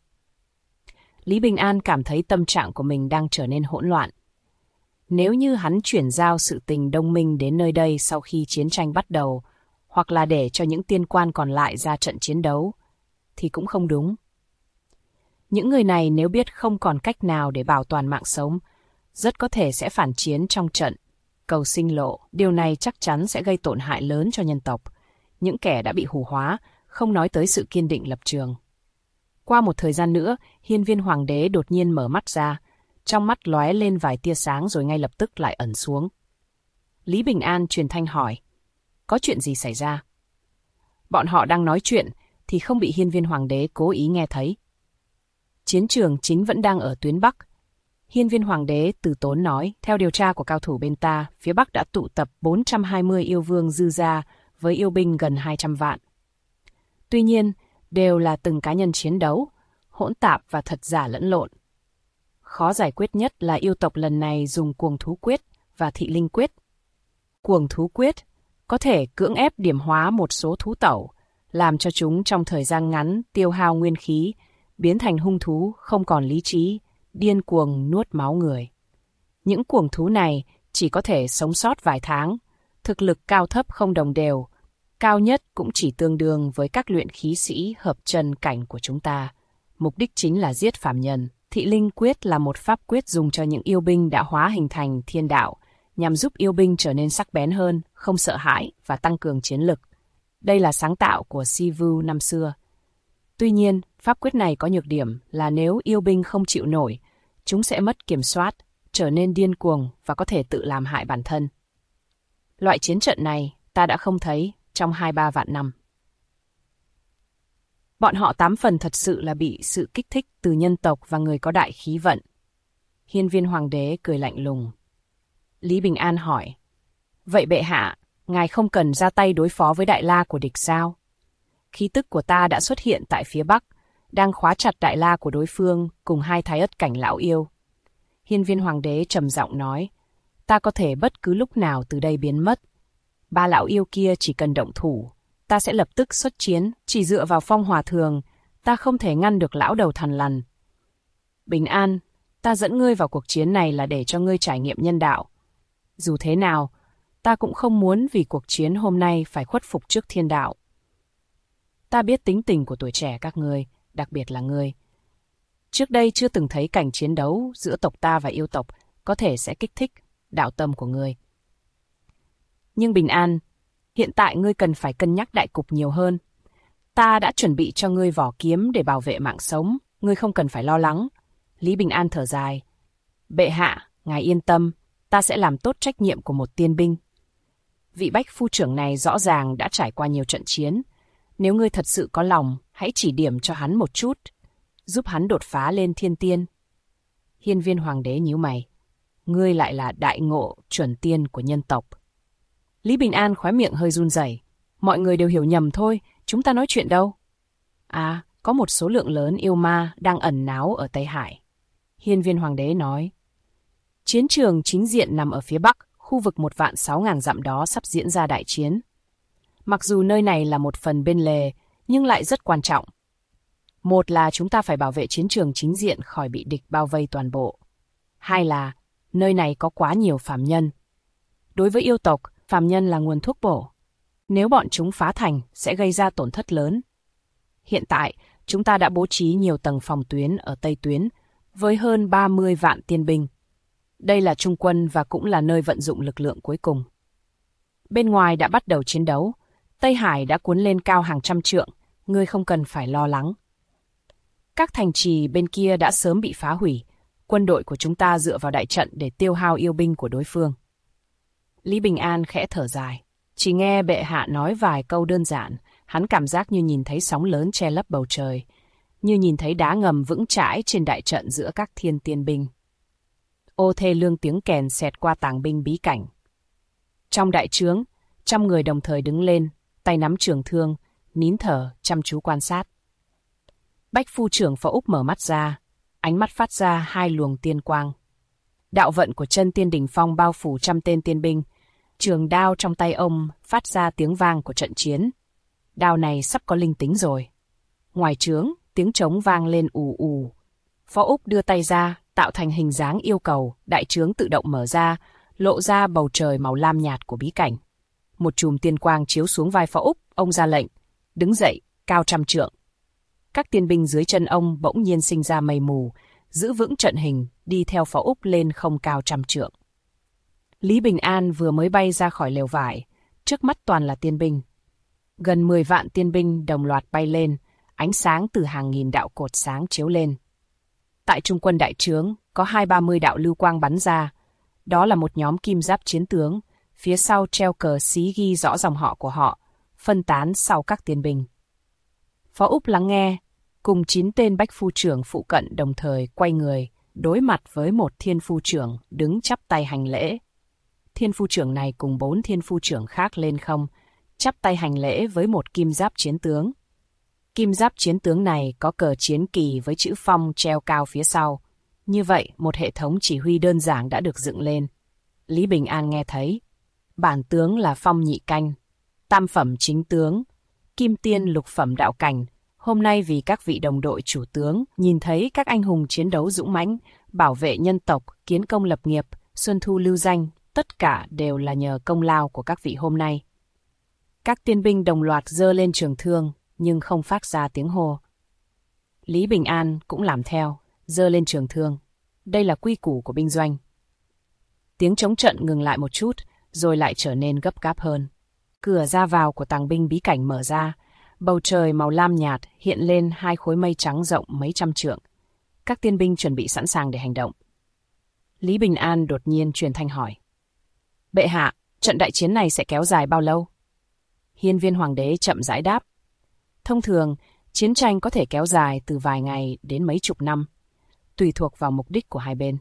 Lý Bình An cảm thấy tâm trạng của mình đang trở nên hỗn loạn. Nếu như hắn chuyển giao sự tình Đông Minh đến nơi đây sau khi chiến tranh bắt đầu, hoặc là để cho những tiên quan còn lại ra trận chiến đấu, thì cũng không đúng. Những người này nếu biết không còn cách nào để bảo toàn mạng sống, rất có thể sẽ phản chiến trong trận, cầu sinh lộ. Điều này chắc chắn sẽ gây tổn hại lớn cho nhân tộc. Những kẻ đã bị hù hóa, không nói tới sự kiên định lập trường. Qua một thời gian nữa, hiên viên hoàng đế đột nhiên mở mắt ra, trong mắt lóe lên vài tia sáng rồi ngay lập tức lại ẩn xuống. Lý Bình An truyền thanh hỏi, có chuyện gì xảy ra? Bọn họ đang nói chuyện, thì không bị hiên viên hoàng đế cố ý nghe thấy. Chiến trường chính vẫn đang ở tuyến Bắc. Hiên viên hoàng đế từ tốn nói, theo điều tra của cao thủ bên ta, phía Bắc đã tụ tập 420 yêu vương dư gia với yêu binh gần 200 vạn. Tuy nhiên, đều là từng cá nhân chiến đấu, hỗn tạp và thật giả lẫn lộn. Khó giải quyết nhất là yêu tộc lần này dùng cuồng thú quyết và thị linh quyết. Cuồng thú quyết có thể cưỡng ép điểm hóa một số thú tẩu, làm cho chúng trong thời gian ngắn tiêu hao nguyên khí, biến thành hung thú không còn lý trí, điên cuồng nuốt máu người. Những cuồng thú này chỉ có thể sống sót vài tháng, thực lực cao thấp không đồng đều, cao nhất cũng chỉ tương đương với các luyện khí sĩ hợp chân cảnh của chúng ta. Mục đích chính là giết phàm nhân. Thị linh quyết là một pháp quyết dùng cho những yêu binh đã hóa hình thành thiên đạo, nhằm giúp yêu binh trở nên sắc bén hơn, không sợ hãi và tăng cường chiến lực. Đây là sáng tạo của Sivu năm xưa. Tuy nhiên, pháp quyết này có nhược điểm là nếu yêu binh không chịu nổi, chúng sẽ mất kiểm soát, trở nên điên cuồng và có thể tự làm hại bản thân. Loại chiến trận này ta đã không thấy trong 2-3 vạn năm. Bọn họ 8 phần thật sự là bị sự kích thích từ nhân tộc và người có đại khí vận. Hiên viên hoàng đế cười lạnh lùng. Lý Bình An hỏi, vậy bệ hạ, ngài không cần ra tay đối phó với Đại La của địch sao? Khí tức của ta đã xuất hiện tại phía Bắc, đang khóa chặt Đại La của đối phương cùng 2 thái ất cảnh lão yêu. Hiên viên hoàng đế trầm giọng nói, ta có thể bất cứ lúc nào từ đây biến mất. 3 lão yêu kia chỉ cần động thủ, ta sẽ lập tức xuất chiến, chỉ dựa vào phong hỏa thường, ta không thể ngăn được lão đầu thằn lằn. Bình An, ta dẫn ngươi vào cuộc chiến này là để cho ngươi trải nghiệm nhân đạo. Dù thế nào, ta cũng không muốn vì cuộc chiến hôm nay phải khuất phục trước thiên đạo. Ta biết tính tình của tuổi trẻ các ngươi, đặc biệt là ngươi. Trước đây chưa từng thấy cảnh chiến đấu giữa tộc ta và yêu tộc có thể sẽ kích thích đạo tâm của ngươi. Nhưng Bình An, hiện tại ngươi cần phải cân nhắc đại cục nhiều hơn. Ta đã chuẩn bị cho ngươi vỏ kiếm để bảo vệ mạng sống, ngươi không cần phải lo lắng. Lý Bình An thở dài. Bệ hạ, ngài yên tâm, ta sẽ làm tốt trách nhiệm của một tiên binh. Vị bách phu trưởng này rõ ràng đã trải qua nhiều trận chiến, Nếu ngươi thật sự có lòng, hãy chỉ điểm cho hắn một chút, giúp hắn đột phá lên thiên tiên. Hiên Viên Hoàng đế nhíu mày. Ngươi lại là đại ngộ chuẩn tiên của nhân tộc. Lý Bình An khóe miệng hơi run rẩy. Mọi người đều hiểu nhầm thôi, chúng ta nói chuyện đâu? À, có một số lượng lớn yêu ma đang ẩn náu ở Tây Hải. Hiên Viên Hoàng đế nói. Chiến trường chính diện nằm ở phía bắc, khu vực 1.600.000 dặm đó sắp diễn ra đại chiến. Mặc dù nơi này là một phần bên lề, nhưng lại rất quan trọng. Một là chúng ta phải bảo vệ chiến trường chính diện khỏi bị địch bao vây toàn bộ. Hai là nơi này có quá nhiều phàm nhân. Đối với yêu tộc, phàm nhân là nguồn thuốc bổ. Nếu bọn chúng phá thành, sẽ gây ra tổn thất lớn. Hiện tại, chúng ta đã bố trí nhiều tầng phòng tuyến ở Tây Tuyến, với hơn 30 vạn tiên binh. Đây là trung quân và cũng là nơi vận dụng lực lượng cuối cùng. Bên ngoài đã bắt đầu chiến đấu, Tây Hải đã cuốn lên cao hàng trăm trượng, ngươi không cần phải lo lắng. Các thành trì bên kia đã sớm bị phá hủy, quân đội của chúng ta dựa vào đại trận để tiêu hao yêu binh của đối phương. Lý Bình An khẽ thở dài, chỉ nghe bệ hạ nói vài câu đơn giản, hắn cảm giác như nhìn thấy sóng lớn che lấp bầu trời, như nhìn thấy đá ngầm vững chãi trên đại trận giữa các thiên tiên binh. Ô thê lương tiếng kèn xẹt qua tàng binh bí cảnh. Trong đại trướng, 100 người đồng thời đứng lên, tay nắm trường thương, nín thở, chăm chú quan sát. Bách phu trưởng Phó Úc mở mắt ra, ánh mắt phát ra 2 luồng tiên quang. Đạo vận của chân tiên đỉnh phong bao phủ 100 tên tiên binh, trường đao trong tay ông phát ra tiếng vang của trận chiến. Đao này sắp có linh tính rồi. Ngoài trướng, tiếng trống vang lên ù ù. Phó Úc đưa tay ra, tạo thành hình dáng yêu cầu, đại trướng tự động mở ra, lộ ra bầu trời màu lam nhạt của bí cảnh. Một chùm tiên quang chiếu xuống vai Phó Úc, ông ra lệnh, đứng dậy, cao 100 trượng. Các tiên binh dưới chân ông bỗng nhiên sinh ra mây mù, giữ vững trận hình, đi theo Phó Úc lên không cao 100 trượng. Lý Bình An vừa mới bay ra khỏi lều vải, trước mắt toàn là tiên binh. Gần 10 vạn tiên binh đồng loạt bay lên, ánh sáng từ hàng nghìn đạo cột sáng chiếu lên. Tại trung quân đại trướng, có 20-30 đạo lưu quang bắn ra. Đó là một nhóm kim giáp chiến tướng, phía sau treo cờ xí ghi rõ dòng họ của họ, phân tán sau các tiên binh. Phó Úc lắng nghe, cùng 9 tên bách phu trưởng phụ cận đồng thời quay người, đối mặt với một thiên phu trưởng đứng chắp tay hành lễ. Thiên phu trưởng này cùng 4 thiên phu trưởng khác lên không, chắp tay hành lễ với một kim giáp chiến tướng. Kim giáp chiến tướng này có cờ chiến kỳ với chữ Phong treo cao phía sau. Như vậy, một hệ thống chỉ huy đơn giản đã được dựng lên. Lý Bình An nghe thấy. Bản tướng là Phong Nhị Canh, tam phẩm chính tướng, kim tiên lục phẩm đạo cảnh. Hôm nay vì các vị đồng đội chủ tướng, nhìn thấy các anh hùng chiến đấu dũng mãnh, bảo vệ nhân tộc, kiến công lập nghiệp, xuân thu lưu danh, tất cả đều là nhờ công lao của các vị hôm nay. Các tiên binh đồng loạt giơ lên trường thương, nhưng không phát ra tiếng hô. Lý Bình An cũng làm theo, giơ lên trường thương. Đây là quy củ của binh doanh. Tiếng chống trận ngừng lại một chút, rồi lại trở nên gấp gáp hơn. Cửa ra vào của tàng binh bí cảnh mở ra, bầu trời màu lam nhạt hiện lên 2 khối mây trắng rộng mấy trăm trượng. Các tiên binh chuẩn bị sẵn sàng để hành động. Lý Bình An đột nhiên truyền thanh hỏi. Bệ hạ, trận đại chiến này sẽ kéo dài bao lâu? Hiên Viên Hoàng đế chậm rãi đáp. Thông thường, chiến tranh có thể kéo dài từ vài ngày đến mấy chục năm, tùy thuộc vào mục đích của hai bên.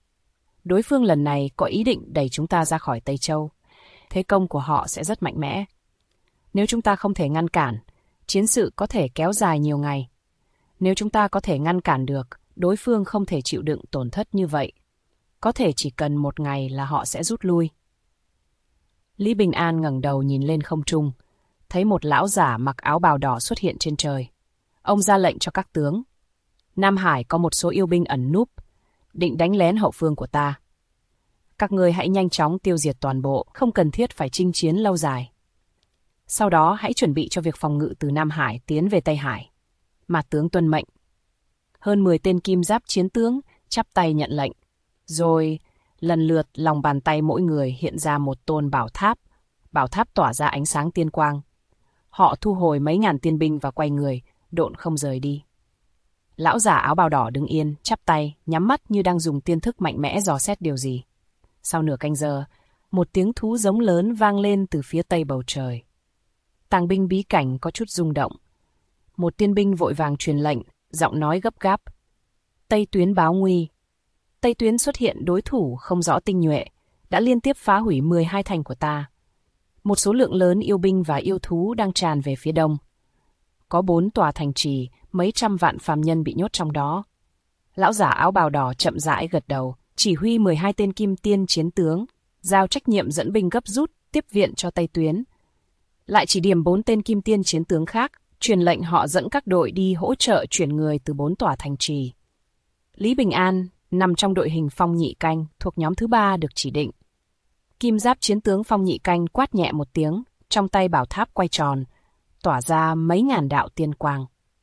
Đối phương lần này có ý định đẩy chúng ta ra khỏi Tây Châu. Thế công của họ sẽ rất mạnh mẽ. Nếu chúng ta không thể ngăn cản, chiến sự có thể kéo dài nhiều ngày. Nếu chúng ta có thể ngăn cản được, đối phương không thể chịu đựng tổn thất như vậy. Có thể chỉ cần 1 ngày là họ sẽ rút lui. Lý Bình An ngẩng đầu nhìn lên không trung, thấy một lão giả mặc áo bào đỏ xuất hiện trên trời. Ông ra lệnh cho các tướng. Nam Hải có một số yêu binh ẩn núp, định đánh lén hậu phương của ta. Các ngươi hãy nhanh chóng tiêu diệt toàn bộ, không cần thiết phải chinh chiến lâu dài. Sau đó hãy chuẩn bị cho việc phòng ngự từ Nam Hải tiến về Tây Hải. Mà tướng tuân mệnh. Hơn 10 tên kim giáp chiến tướng chắp tay nhận lệnh. Rồi, lần lượt lòng bàn tay mỗi người hiện ra một tôn bảo tháp. Bảo tháp tỏa ra ánh sáng tiên quang. Họ thu hồi mấy ngàn tiên binh và quay người, độn không rời đi. Lão giả áo bào đỏ đứng yên, chắp tay, nhắm mắt như đang dùng tiên thức mạnh mẽ dò xét điều gì. Sau nửa canh giờ, một tiếng thú giống lớn vang lên từ phía tây bầu trời. Tàng binh bí cảnh có chút rung động. Một tiên binh vội vàng truyền lệnh, giọng nói gấp gáp. Tây tuyến báo nguy. Tây tuyến xuất hiện đối thủ không rõ tinh nhuệ, đã liên tiếp phá hủy 12 thành của ta. Một số lượng lớn yêu binh và yêu thú đang tràn về phía đông. Có 4 tòa thành trì, mấy trăm vạn phàm nhân bị nhốt trong đó. Lão giả áo bào đỏ chậm rãi gật đầu, chỉ huy 12 tên kim tiên chiến tướng, giao trách nhiệm dẫn binh gấp rút tiếp viện cho Tây tuyến. Lại chỉ điểm 4 tên kim tiên chiến tướng khác, truyền lệnh họ dẫn các đội đi hỗ trợ chuyển người từ 4 tòa thành trì. Lý Bình An nằm trong đội hình Phong Nhị Canh, thuộc nhóm thứ 3 được chỉ định. Kim giáp chiến tướng Phong Nhị Canh quát nhẹ một tiếng, trong tay bảo tháp quay tròn, tỏa ra mấy ngàn đạo tiên quang.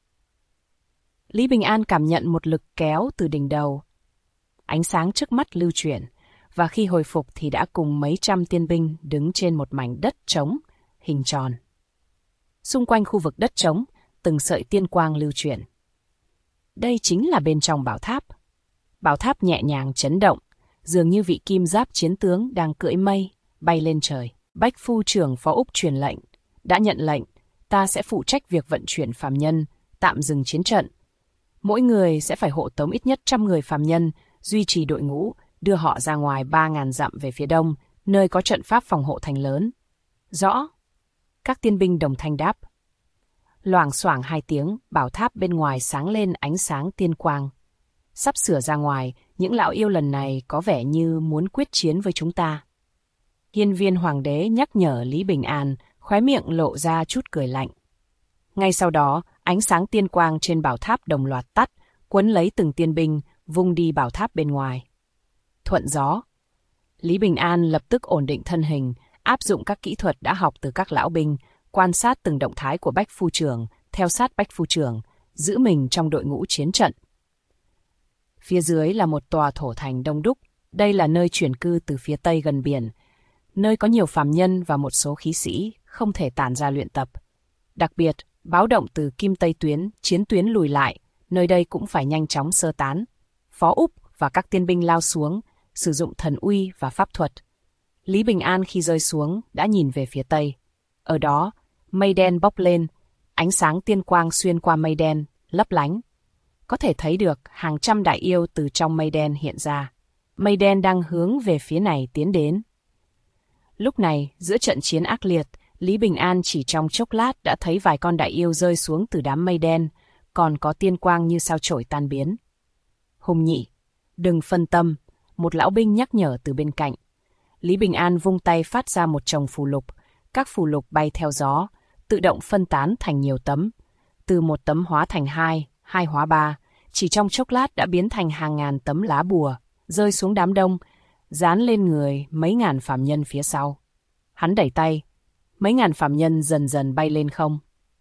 Lý Bình An cảm nhận một lực kéo từ đỉnh đầu. Ánh sáng trước mắt lưu chuyển, và khi hồi phục thì đã cùng mấy trăm tiên binh đứng trên một mảnh đất trống, hình tròn. Xung quanh khu vực đất trống, từng sợi tiên quang lưu chuyển. Đây chính là bên trong bảo tháp. Bảo tháp nhẹ nhàng chấn động, dường như vị kim giáp chiến tướng đang cưỡi mây, bay lên trời. Bách phu trưởng Phó Úc truyền lệnh. Đã nhận lệnh, ta sẽ phụ trách việc vận chuyển phàm nhân, tạm dừng chiến trận. Mỗi người sẽ phải hộ tống ít nhất 100 người phàm nhân, duy trì đội ngũ, đưa họ ra ngoài 3.000 dặm về phía đông, nơi có trận pháp phòng hộ thành lớn. Rõ. Các tiên binh đồng thanh đáp. Loảng xoảng 2 tiếng, bảo tháp bên ngoài sáng lên ánh sáng tiên quang. Sắp sửa ra ngoài, những lão yêu lần này có vẻ như muốn quyết chiến với chúng ta. Hiên viên hoàng đế nhắc nhở Lý Bình An, khóe miệng lộ ra chút cười lạnh. Ngay sau đó, ánh sáng tiên quang trên bảo tháp đồng loạt tắt, quấn lấy từng tiên binh, vung đi bảo tháp bên ngoài. Thuận gió. Lý Bình An lập tức ổn định thân hình, áp dụng các kỹ thuật đã học từ các lão binh, quan sát từng động thái của Bách phu trưởng, theo sát Bách phu trưởng, giữ mình trong đội ngũ chiến trận. Phía dưới là một tòa thổ thành đông đúc, đây là nơi chuyển cư từ phía tây gần biển, nơi có nhiều phàm nhân và một số khí sĩ không thể tản ra luyện tập. Đặc biệt, báo động từ Kim Tây tuyến, chiến tuyến lùi lại, nơi đây cũng phải nhanh chóng sơ tán. Phó Úc và các tiên binh lao xuống, sử dụng thần uy và pháp thuật. Lý Bình An khi rơi xuống đã nhìn về phía tây. Ở đó, mây đen bốc lên, ánh sáng tiên quang xuyên qua mây đen, lấp lánh. Có thể thấy được hàng trăm đại yêu từ trong mây đen hiện ra. Mây đen đang hướng về phía này tiến đến. Lúc này, giữa trận chiến ác liệt, Lý Bình An chỉ trong chốc lát đã thấy vài con đại yêu rơi xuống từ đám mây đen, còn có tiên quang như sao chổi tan biến. Hùng Nhị, đừng phân tâm, một lão binh nhắc nhở từ bên cạnh. Lý Bình An vung tay phát ra một chồng phù lục, các phù lục bay theo gió, tự động phân tán thành nhiều tấm. Từ một tấm hóa thành 2, 2 hóa 3, chỉ trong chốc lát đã biến thành hàng ngàn tấm lá bùa, rơi xuống đám đông, dán lên người mấy ngàn phàm nhân phía sau. Hắn đẩy tay, mấy ngàn phàm nhân dần dần bay lên không.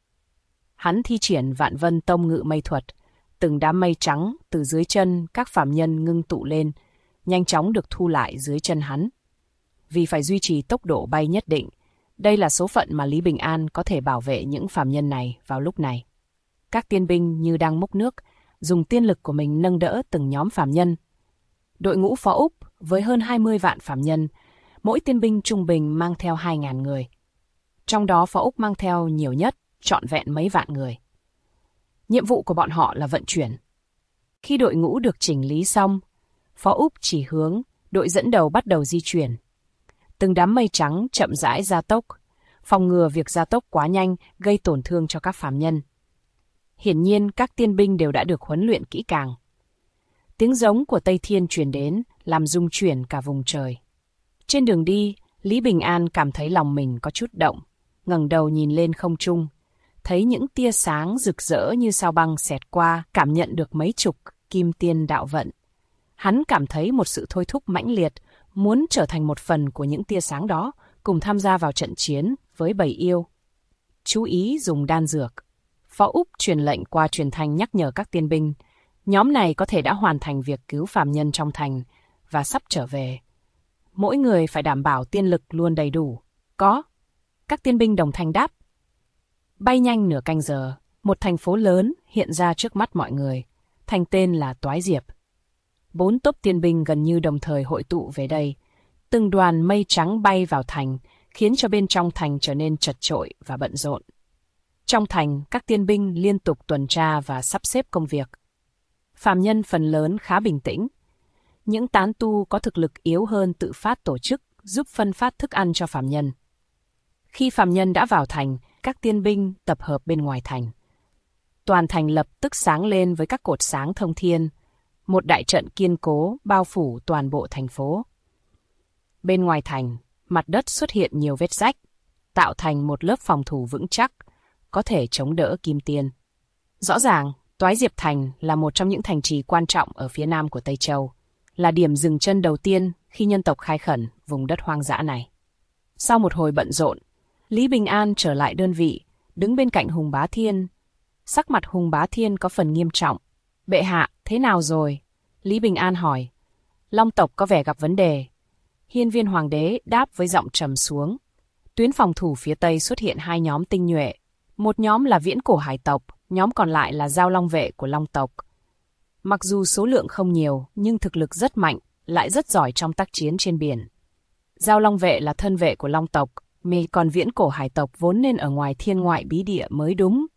Hắn thi triển Vạn Vân Tông ngự mây thuật, từng đám mây trắng từ dưới chân các phàm nhân ngưng tụ lên, nhanh chóng được thu lại dưới chân hắn. Vì phải duy trì tốc độ bay nhất định, đây là số phận mà Lý Bình An có thể bảo vệ những phàm nhân này vào lúc này. Các tiên binh như đang múc nước, dùng tiên lực của mình nâng đỡ từng nhóm phàm nhân. Đội ngũ Phó Úc với hơn 20 vạn phàm nhân, mỗi tiên binh trung bình mang theo 2.000 người. Trong đó Phó Úc mang theo nhiều nhất, trọn vẹn mấy vạn người. Nhiệm vụ của bọn họ là vận chuyển. Khi đội ngũ được chỉnh lý xong, Phó Úc chỉ hướng, đội dẫn đầu bắt đầu di chuyển. Từng đám mây trắng chậm rãi gia tốc, phòng ngừa việc gia tốc quá nhanh gây tổn thương cho các phàm nhân. Hiển nhiên các tiên binh đều đã được huấn luyện kỹ càng. Tiếng giống của Tây Thiên truyền đến, làm rung chuyển cả vùng trời. Trên đường đi, Lý Bình An cảm thấy lòng mình có chút động, ngẩng đầu nhìn lên không trung, thấy những tia sáng rực rỡ như sao băng xẹt qua, cảm nhận được mấy chục kim tiên đạo vận. Hắn cảm thấy một sự thôi thúc mãnh liệt, muốn trở thành một phần của những tia sáng đó, cùng tham gia vào trận chiến với bầy yêu. Chú ý dùng đan dược. Phó Úc truyền lệnh qua truyền thanh nhắc nhở các tiên binh. Nhóm này có thể đã hoàn thành việc cứu phàm nhân trong thành và sắp trở về. Mỗi người phải đảm bảo tiên lực luôn đầy đủ. Có. Các tiên binh đồng thanh đáp. Bay nhanh nửa canh giờ, một thành phố lớn hiện ra trước mắt mọi người. Thành tên là Toái Diệp. 4 tốp tiên binh gần như đồng thời hội tụ về đây. Từng đoàn mây trắng bay vào thành, khiến cho bên trong thành trở nên chật chội và bận rộn. Trong thành, các tiên binh liên tục tuần tra và sắp xếp công việc. Phàm nhân phần lớn khá bình tĩnh. Những tán tu có thực lực yếu hơn tự phát tổ chức, giúp phân phát thức ăn cho phàm nhân. Khi phàm nhân đã vào thành, các tiên binh tập hợp bên ngoài thành. Toàn thành lập tức sáng lên với các cột sáng thông thiên, một đại trận kiên cố bao phủ toàn bộ thành phố. Bên ngoài thành, mặt đất xuất hiện nhiều vết rách, tạo thành một lớp phòng thủ vững chắc, có thể chống đỡ kim tiên. Rõ ràng, Toái Diệp Thành là một trong những thành trì quan trọng ở phía nam của Tây Châu, là điểm dừng chân đầu tiên khi nhân tộc khai khẩn vùng đất hoang dã này. Sau một hồi bận rộn, Lý Bình An trở lại đơn vị, đứng bên cạnh Hùng Bá Thiên. Sắc mặt Hùng Bá Thiên có phần nghiêm trọng. Bệ hạ, thế nào rồi? Lý Bình An hỏi. Long tộc có vẻ gặp vấn đề. Hiên Viên Hoàng đế đáp với giọng trầm xuống. Tuyến phòng thủ phía Tây xuất hiện hai nhóm tinh nhuệ. Một nhóm là Viễn Cổ Hải tộc, nhóm còn lại là Giao Long vệ của Long tộc. Mặc dù số lượng không nhiều, nhưng thực lực rất mạnh, lại rất giỏi trong tác chiến trên biển. Giao Long vệ là thân vệ của Long tộc, còn Viễn Cổ Hải tộc vốn nên ở ngoài thiên ngoại bí địa mới đúng.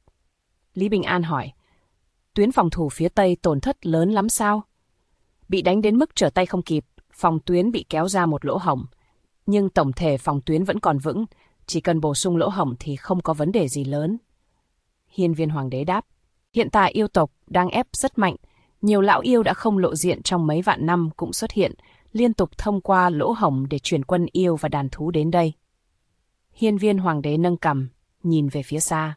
Lý Bình An hỏi, tuyến phòng thủ phía Tây tổn thất lớn lắm sao? Bị đánh đến mức trở tay không kịp, phòng tuyến bị kéo ra một lỗ hổng. Nhưng tổng thể phòng tuyến vẫn còn vững, chỉ cần bổ sung lỗ hổng thì không có vấn đề gì lớn. Hiên Viên Hoàng đế đáp, hiện tại yêu tộc đang ép rất mạnh, nhiều lão yêu đã không lộ diện trong mấy vạn năm cũng xuất hiện, liên tục thông qua lỗ hổng để chuyển quân yêu và đàn thú đến đây. Hiên Viên Hoàng đế nâng cằm, nhìn về phía xa.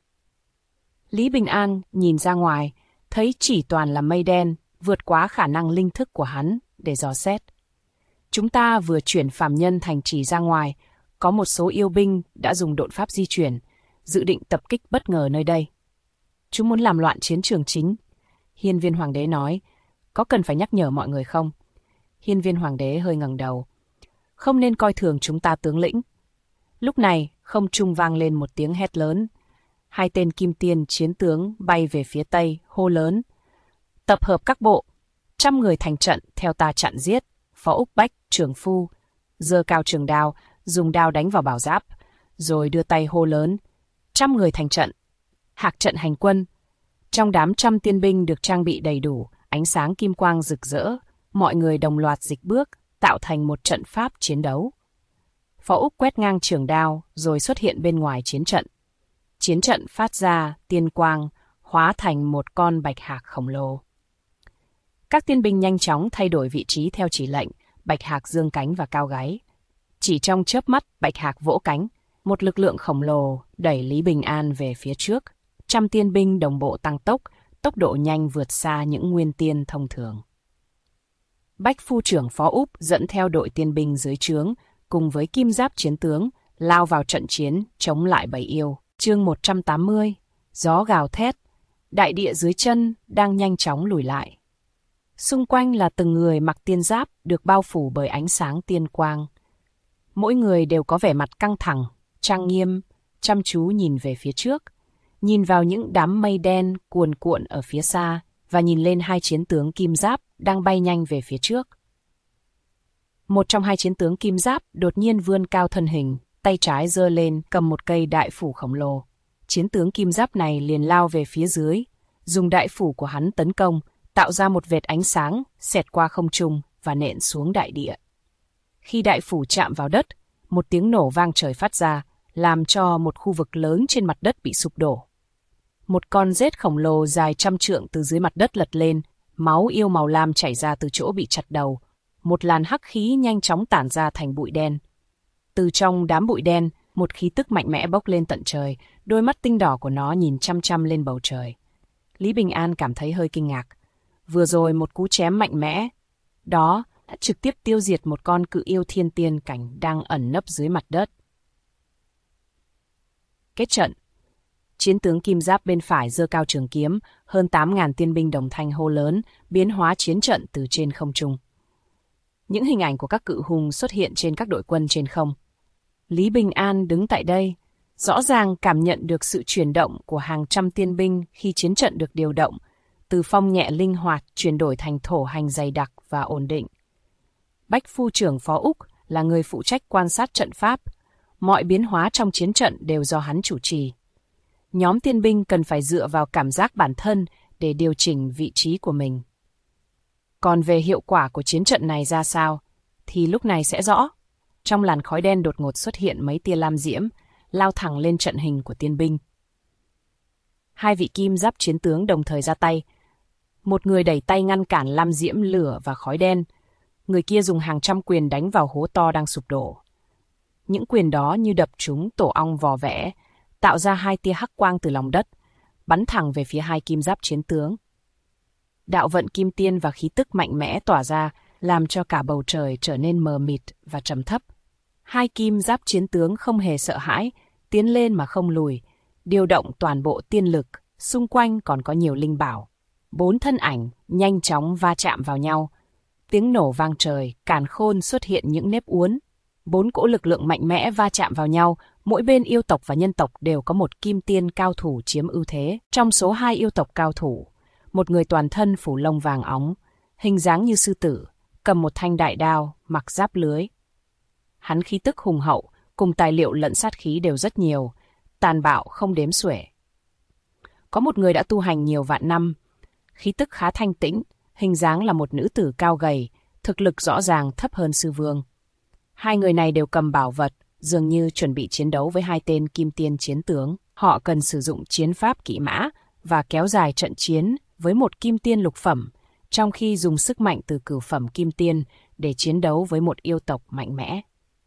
Lý Bình An nhìn ra ngoài, thấy chỉ toàn là mây đen, vượt quá khả năng linh thức của hắn để dò xét. Chúng ta vừa chuyển phàm nhân thành trì ra ngoài, có một số yêu binh đã dùng độn pháp di chuyển, dự định tập kích bất ngờ nơi đây. Chúng muốn làm loạn chiến trường chính. Hiên Viên Hoàng đế nói, có cần phải nhắc nhở mọi người không? Hiên Viên Hoàng đế hơi ngẩng đầu. Không nên coi thường chúng ta tướng lĩnh. Lúc này, không trung vang lên một tiếng hét lớn. Hai tên kim tiên chiến tướng bay về phía Tây, hô lớn. Tập hợp các bộ, 100 người thành trận theo ta chặn giết. Phó Úc Bách, trưởng phu, giơ cao trường đao, dùng đao đánh vào bảo giáp, rồi đưa tay hô lớn. 100 người thành trận. Hạc trận hành quân. Trong đám 100 tiên binh được trang bị đầy đủ, ánh sáng kim quang rực rỡ, mọi người đồng loạt dịch bước, tạo thành một trận pháp chiến đấu. Phó Úc quét ngang trường đao, rồi xuất hiện bên ngoài chiến trận. Chiến trận phát ra tiên quang, hóa thành một con bạch hạc khổng lồ. Các tiên binh nhanh chóng thay đổi vị trí theo chỉ lệnh, bạch hạc giương cánh và cao gáy. Chỉ trong chớp mắt, bạch hạc vỗ cánh, một lực lượng khổng lồ đẩy Lý Bình An về phía trước. 100 tiên binh đồng bộ tăng tốc, tốc độ nhanh vượt xa những nguyên tiên thông thường. Bách phu trưởng Phó Úc dẫn theo đội tiên binh dưới trướng, cùng với kim giáp chiến tướng, lao vào trận chiến chống lại bầy yêu. Chương 180, gió gào thét, đại địa dưới chân đang nhanh chóng lùi lại. Xung quanh là từng người mặc tiên giáp được bao phủ bởi ánh sáng tiên quang. Mỗi người đều có vẻ mặt căng thẳng, trang nghiêm, chăm chú nhìn về phía trước, nhìn vào những đám mây đen cuồn cuộn ở phía xa và nhìn lên hai chiến tướng kim giáp đang bay nhanh về phía trước. Một trong hai chiến tướng kim giáp đột nhiên vươn cao thân hình, tay trái giơ lên cầm một cây đại phủ khổng lồ. Chiến tướng kim giáp này liền lao về phía dưới, dùng đại phủ của hắn tấn công, tạo ra một vệt ánh sáng xẹt qua không trung và nện xuống đại địa. Khi đại phủ chạm vào đất, một tiếng nổ vang trời phát ra, làm cho một khu vực lớn trên mặt đất bị sụp đổ. Một con rết khổng lồ dài 100 trượng từ dưới mặt đất lật lên, máu yêu màu lam chảy ra từ chỗ bị chặt đầu. Một làn hắc khí nhanh chóng tản ra thành bụi đen. Từ trong đám bụi đen, một khí tức mạnh mẽ bốc lên tận trời, đôi mắt tinh đỏ của nó nhìn chăm chăm lên bầu trời. Lý Bình An cảm thấy hơi kinh ngạc. Vừa rồi một cú chém mạnh mẽ, đó đã trực tiếp tiêu diệt một con cự yêu thiên tiên cảnh đang ẩn nấp dưới mặt đất. Kết trận. Chiến tướng kim giáp bên phải giơ cao trường kiếm, hơn 8.000 tiên binh đồng thanh hô lớn, biến hóa chiến trận từ trên không trung. Những hình ảnh của các cự hùng xuất hiện trên các đội quân trên không. Lý Bình An đứng tại đây, rõ ràng cảm nhận được sự chuyển động của hàng trăm tiên binh khi chiến trận được điều động, từ phong nhẹ linh hoạt chuyển đổi thành thổ hành dày đặc và ổn định. Bách phu trưởng Phó Úc là người phụ trách quan sát trận pháp. mọi biến hóa trong chiến trận đều do hắn chủ trì. Nhóm tiên binh cần phải dựa vào cảm giác bản thân để điều chỉnh vị trí của mình. Còn về hiệu quả của chiến trận này ra sao, thì lúc này sẽ rõ. Trong làn khói đen đột ngột xuất hiện mấy tia lam diễm, lao thẳng lên trận hình của tiên binh. Hai vị kim giáp chiến tướng đồng thời ra tay. Một người đẩy tay ngăn cản lam diễm lửa và khói đen, người kia dùng hàng trăm quyền đánh vào hố to đang sụp đổ. Những quyền đó như đập trúng tổ ong vò vẽ, tạo ra hai tia hắc quang từ lòng đất, bắn thẳng về phía hai kim giáp chiến tướng. Đạo vận kim tiên và khí tức mạnh mẽ tỏa ra, làm cho cả bầu trời trở nên mờ mịt và trầm thấp. Hai kim giáp chiến tướng không hề sợ hãi, tiến lên mà không lùi, điều động toàn bộ tiên lực, xung quanh còn có nhiều linh bảo. 4 thân ảnh nhanh chóng va chạm vào nhau. Tiếng nổ vang trời, càn khôn xuất hiện những nếp uốn. 4 cỗ lực lượng mạnh mẽ va chạm vào nhau, mỗi bên yêu tộc và nhân tộc đều có một kim tiên cao thủ chiếm ưu thế. Trong số 2 yêu tộc cao thủ, một người toàn thân phủ lông vàng óng, hình dáng như sư tử, cầm một thanh đại đao, mặc giáp lưới. Hắn khí tức hùng hậu, cùng tài liệu lẫn sát khí đều rất nhiều, tàn bạo không đếm xuể. Có một người đã tu hành nhiều vạn năm, khí tức khá thanh tĩnh, hình dáng là một nữ tử cao gầy, thực lực rõ ràng thấp hơn sư vương. Hai người này đều cầm bảo vật, dường như chuẩn bị chiến đấu với hai tên kim tiên chiến tướng. Họ cần sử dụng chiến pháp kỵ mã và kéo dài trận chiến với một kim tiên lục phẩm, trong khi dùng sức mạnh từ cửu phẩm kim tiên để chiến đấu với một yêu tộc mạnh mẽ.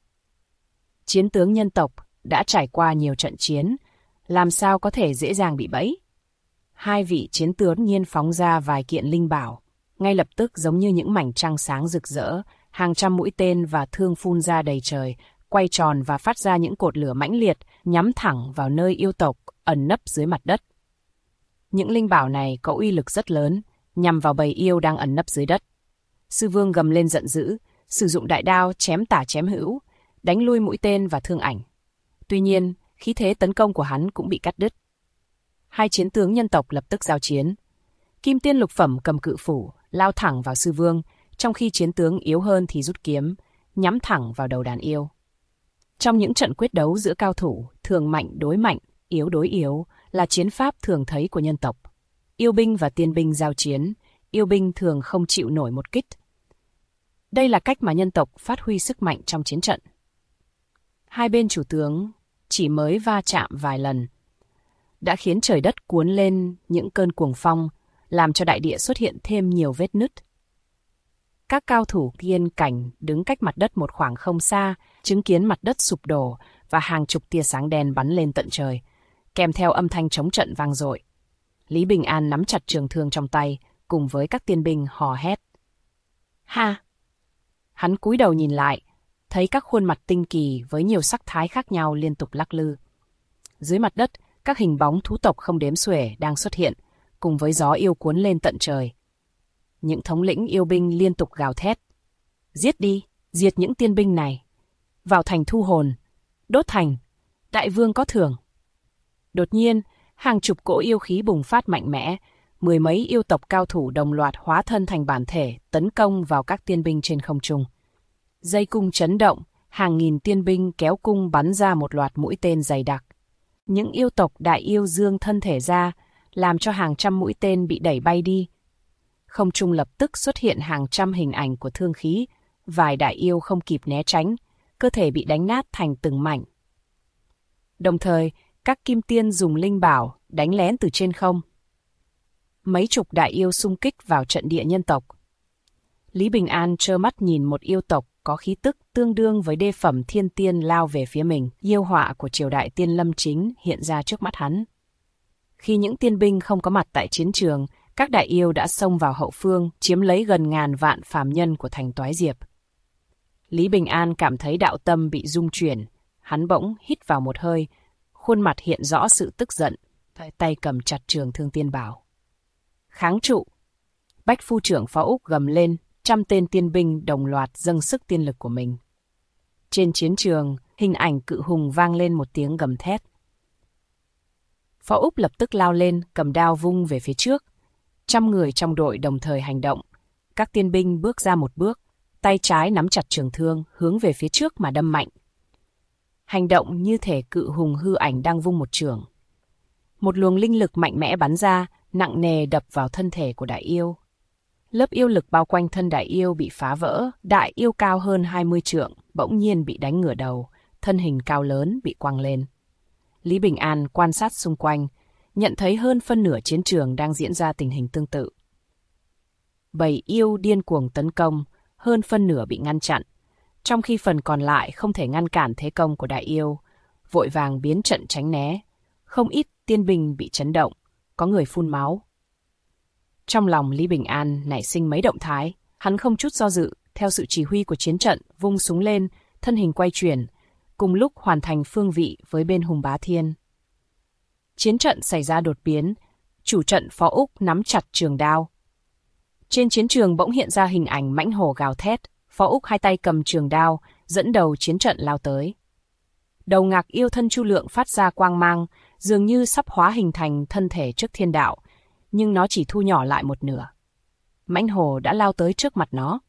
Chiến tướng nhân tộc đã trải qua nhiều trận chiến, làm sao có thể dễ dàng bị bẫy. Hai vị chiến tướng nhiên phóng ra vài kiện linh bảo, ngay lập tức giống như những mảnh trăng sáng rực rỡ, hàng trăm mũi tên và thương phun ra đầy trời, quay tròn và phát ra những cột lửa mãnh liệt, nhắm thẳng vào nơi yêu tộc ẩn nấp dưới mặt đất. Những linh bảo này có uy lực rất lớn, nhằm vào bầy yêu đang ẩn nấp dưới đất. Sư vương gầm lên giận dữ, sử dụng đại đao chém tả chém hữu, đánh lui mũi tên và thương ảnh. Tuy nhiên, khí thế tấn công của hắn cũng bị cắt đứt. Hai chiến tướng nhân tộc lập tức giao chiến. Kim tiên lục phẩm cầm cự phủ, lao thẳng vào sư vương, trong khi chiến tướng yếu hơn thì rút kiếm, nhắm thẳng vào đầu đàn yêu. Trong những trận quyết đấu giữa cao thủ, thường mạnh đối mạnh, yếu đối yếu, là chiến pháp thường thấy của nhân tộc. Yêu binh và tiên binh giao chiến, yêu binh thường không chịu nổi một kích. Đây là cách mà nhân tộc phát huy sức mạnh trong chiến trận. Hai bên chủ tướng chỉ mới va chạm vài lần, đã khiến trời đất cuốn lên những cơn cuồng phong, làm cho đại địa xuất hiện thêm nhiều vết nứt. Các cao thủ tiên cảnh đứng cách mặt đất một khoảng không xa, chứng kiến mặt đất sụp đổ và hàng chục tia sáng đen bắn lên tận trời, kèm theo âm thanh chống trận vang dội. Lý Bình An nắm chặt trường thương trong tay, cùng với các tiên binh hò hét. Ha! Hắn cúi đầu nhìn lại, thấy các khuôn mặt tinh kỳ với nhiều sắc thái khác nhau liên tục lắc lư. Dưới mặt đất, các hình bóng thú tộc không đếm xuể đang xuất hiện, cùng với gió yêu cuốn lên tận trời. Những thống lĩnh yêu binh liên tục gào thét. Giết đi, diệt những tiên binh này. Vào thành thu hồn, đốt thành, đại vương có thưởng. Đột nhiên, hàng chục cỗ yêu khí bùng phát mạnh mẽ, mười mấy yêu tộc cao thủ đồng loạt hóa thân thành bản thể, tấn công vào các tiên binh trên không trung. Dây cung chấn động, hàng nghìn tiên binh kéo cung bắn ra một loạt mũi tên dày đặc. Những yêu tộc đại yêu dương thân thể ra, làm cho hàng trăm mũi tên bị đẩy bay đi. Không trung lập tức xuất hiện hàng trăm hình ảnh của thương khí, vài đại yêu không kịp né tránh, cơ thể bị đánh nát thành từng mảnh. Đồng thời, các kim tiên dùng linh bảo đánh lén từ trên không. Mấy chục đại yêu xung kích vào trận địa nhân tộc. Lý Bình An trơ mắt nhìn một yêu tộc có khí tức tương đương với đê phẩm thiên tiên lao về phía mình. Diêu họa của triều đại tiên lâm chính hiện ra trước mắt hắn. Khi những tiên binh không có mặt tại chiến trường, các đại yêu đã xông vào hậu phương, chiếm lấy gần ngàn vạn phàm nhân của thành Toái Diệp. Lý Bình An cảm thấy đạo tâm bị rung chuyển, hắn bỗng hít vào một hơi, khuôn mặt hiện rõ sự tức giận, tay cầm chặt trường thương tiên bảo. Kháng trụ! Bách phu trưởng Phó Úc gầm lên, trăm tên tiên binh đồng loạt dâng sức tiên lực của mình. Trên chiến trường, hình ảnh cự hùng vang lên một tiếng gầm thét. Phó Úc lập tức lao lên, cầm đao vung về phía trước. Trăm người trong đội đồng thời hành động. Các tiên binh bước ra một bước, tay trái nắm chặt trường thương, hướng về phía trước mà đâm mạnh. hành động như thể cự hùng hư ảnh đang vung một chưởng. Một luồng linh lực mạnh mẽ bắn ra, nặng nề đập vào thân thể của đại yêu. Lớp yêu lực bao quanh thân đại yêu bị phá vỡ, đại yêu cao hơn 20 trượng, bỗng nhiên bị đánh ngửa đầu, thân hình cao lớn bị quăng lên. Lý Bình An quan sát xung quanh, nhận thấy hơn phân nửa chiến trường đang diễn ra tình hình tương tự. Bầy yêu điên cuồng tấn công, hơn phân nửa bị ngăn chặn, trong khi phần còn lại không thể ngăn cản thế công của đại yêu, vội vàng biến trận tránh né. Không ít tiên binh bị chấn động, có người phun máu. Trong lòng Lý Bình An nảy sinh mấy động thái, hắn không chút do dự, theo sự chỉ huy của chiến trận, vung súng lên, thân hình quay chuyển, cùng lúc hoàn thành phương vị với bên Hùng Bá Thiên. Chiến trận xảy ra đột biến, chủ trận Phó Úc nắm chặt trường đao. Trên chiến trường bỗng hiện ra hình ảnh mãnh hổ gào thét, Phó Úc hai tay cầm trường đao, dẫn đầu chiến trận lao tới. Đầu ngạc yêu thân Chu Lượng phát ra quang mang, dường như sắp hóa hình thành thân thể trước thiên đạo, nhưng nó chỉ thu nhỏ lại một nửa. Mãnh hổ đã lao tới trước mặt nó.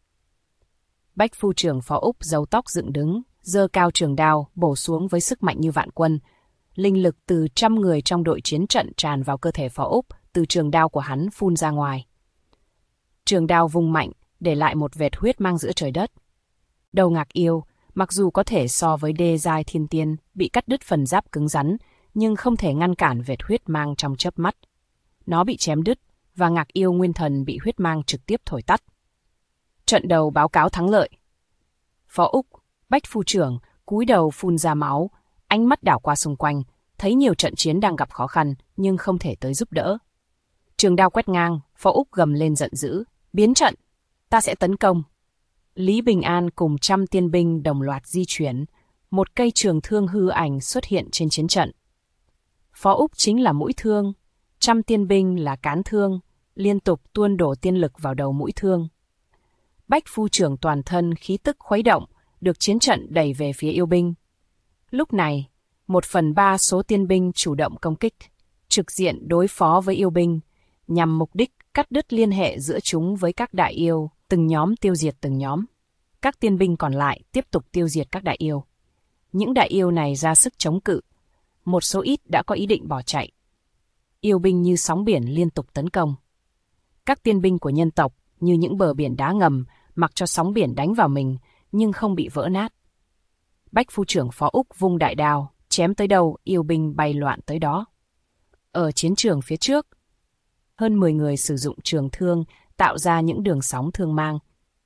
Bách phu trưởng Phó Úc râu tóc dựng đứng, giơ cao trường đao, bổ xuống với sức mạnh như vạn quân. Linh lực từ trăm người trong đội chiến trận tràn vào cơ thể Phó Úc, từ trường đao của hắn phun ra ngoài. Trường đao vung mạnh, để lại một vệt huyết mang giữa trời đất. Đầu ngạc yêu, mặc dù có thể so với đê giai thiên tiên, bị cắt đứt phần giáp cứng rắn, nhưng không thể ngăn cản vệt huyết mang trong chớp mắt. Nó bị chém đứt, và ngạc yêu nguyên thần bị huyết mang trực tiếp thổi tắt. Trận đầu báo cáo thắng lợi. Phó Úc, Bách phu trưởng, cúi đầu phun ra máu, ánh mắt đảo qua xung quanh, thấy nhiều trận chiến đang gặp khó khăn, nhưng không thể tới giúp đỡ. Trường đao quét ngang, Phó Úc gầm lên giận dữ, biến trận, ta sẽ tấn công. Lý Bình An cùng 100 tiên binh đồng loạt di chuyển, một cây trường thương hư ảnh xuất hiện trên chiến trận. Phó Úc chính là mũi thương, 100 tiên binh là cán thương, liên tục tuôn đổ tiên lực vào đầu mũi thương. Bách phu trưởng toàn thân khí tức khuấy động, được chiến trận đẩy về phía yêu binh. Lúc này, 1/3 số tiên binh chủ động công kích, trực diện đối phó với yêu binh, nhằm mục đích cắt đứt liên hệ giữa chúng với các đại yêu, từng nhóm tiêu diệt từng nhóm. Các tiên binh còn lại tiếp tục tiêu diệt các đại yêu. Những đại yêu này ra sức chống cự, một số ít đã có ý định bỏ chạy. Yêu binh như sóng biển liên tục tấn công. Các tiên binh của nhân tộc như những bờ biển đá ngầm, mặc cho sóng biển đánh vào mình, nhưng không bị vỡ nát. Bách phu trưởng Phó Úc vung đại đao, chém tới đâu yêu binh bay loạn tới đó. Ở chiến trường phía trước, hơn 10 người sử dụng trường thương tạo ra những đường sóng thương mang.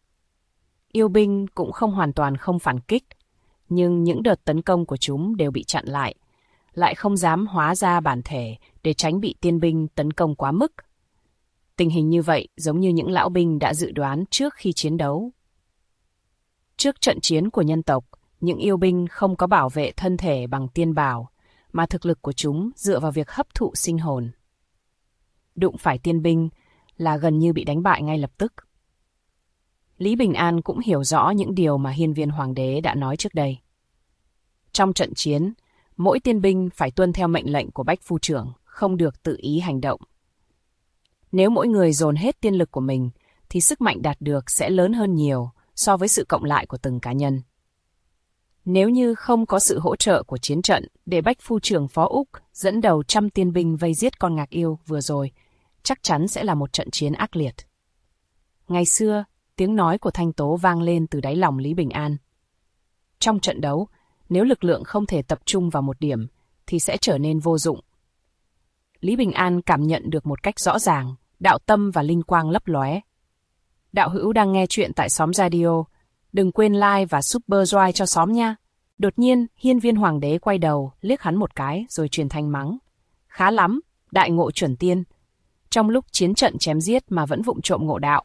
Yêu binh cũng không hoàn toàn không phản kích, nhưng những đợt tấn công của chúng đều bị chặn lại không dám hóa ra bản thể để tránh bị tiên binh tấn công quá mức. Tình hình như vậy giống như những lão binh đã dự đoán trước khi chiến đấu. Trước trận chiến của nhân tộc, những yêu binh không có bảo vệ thân thể bằng tiên bảo, mà thực lực của chúng dựa vào việc hấp thụ sinh hồn. Đụng phải tiên binh là gần như bị đánh bại ngay lập tức. Lý Bình An cũng hiểu rõ những điều mà Hiên Viên Hoàng đế đã nói trước đây. Trong trận chiến, mỗi tiên binh phải tuân theo mệnh lệnh của Bách phu trưởng, không được tự ý hành động. Nếu mỗi người dồn hết tiên lực của mình, thì sức mạnh đạt được sẽ lớn hơn nhiều so với sự cộng lại của từng cá nhân. Nếu như không có sự hỗ trợ của chiến trận để Bách phu trưởng Phó Úc dẫn đầu 100 tiên binh vây giết con ngạc yêu vừa rồi, chắc chắn sẽ là một trận chiến ác liệt. Ngày xưa, tiếng nói của Thanh Tố vang lên từ đáy lòng Lý Bình An. Trong trận đấu, nếu lực lượng không thể tập trung vào một điểm, thì sẽ trở nên vô dụng. Lý Bình An cảm nhận được một cách rõ ràng, đạo tâm và linh quang lấp lóe. Đạo hữu đang nghe chuyện tại Xóm Radio. Đừng quên like và super joy cho xóm nha. Đột nhiên, Hiên Viên Hoàng đế quay đầu, liếc hắn một cái rồi truyền thanh mắng. Khá lắm, đại ngộ chuẩn tiên. Trong lúc chiến trận chém giết mà vẫn vụng trộm ngộ đạo.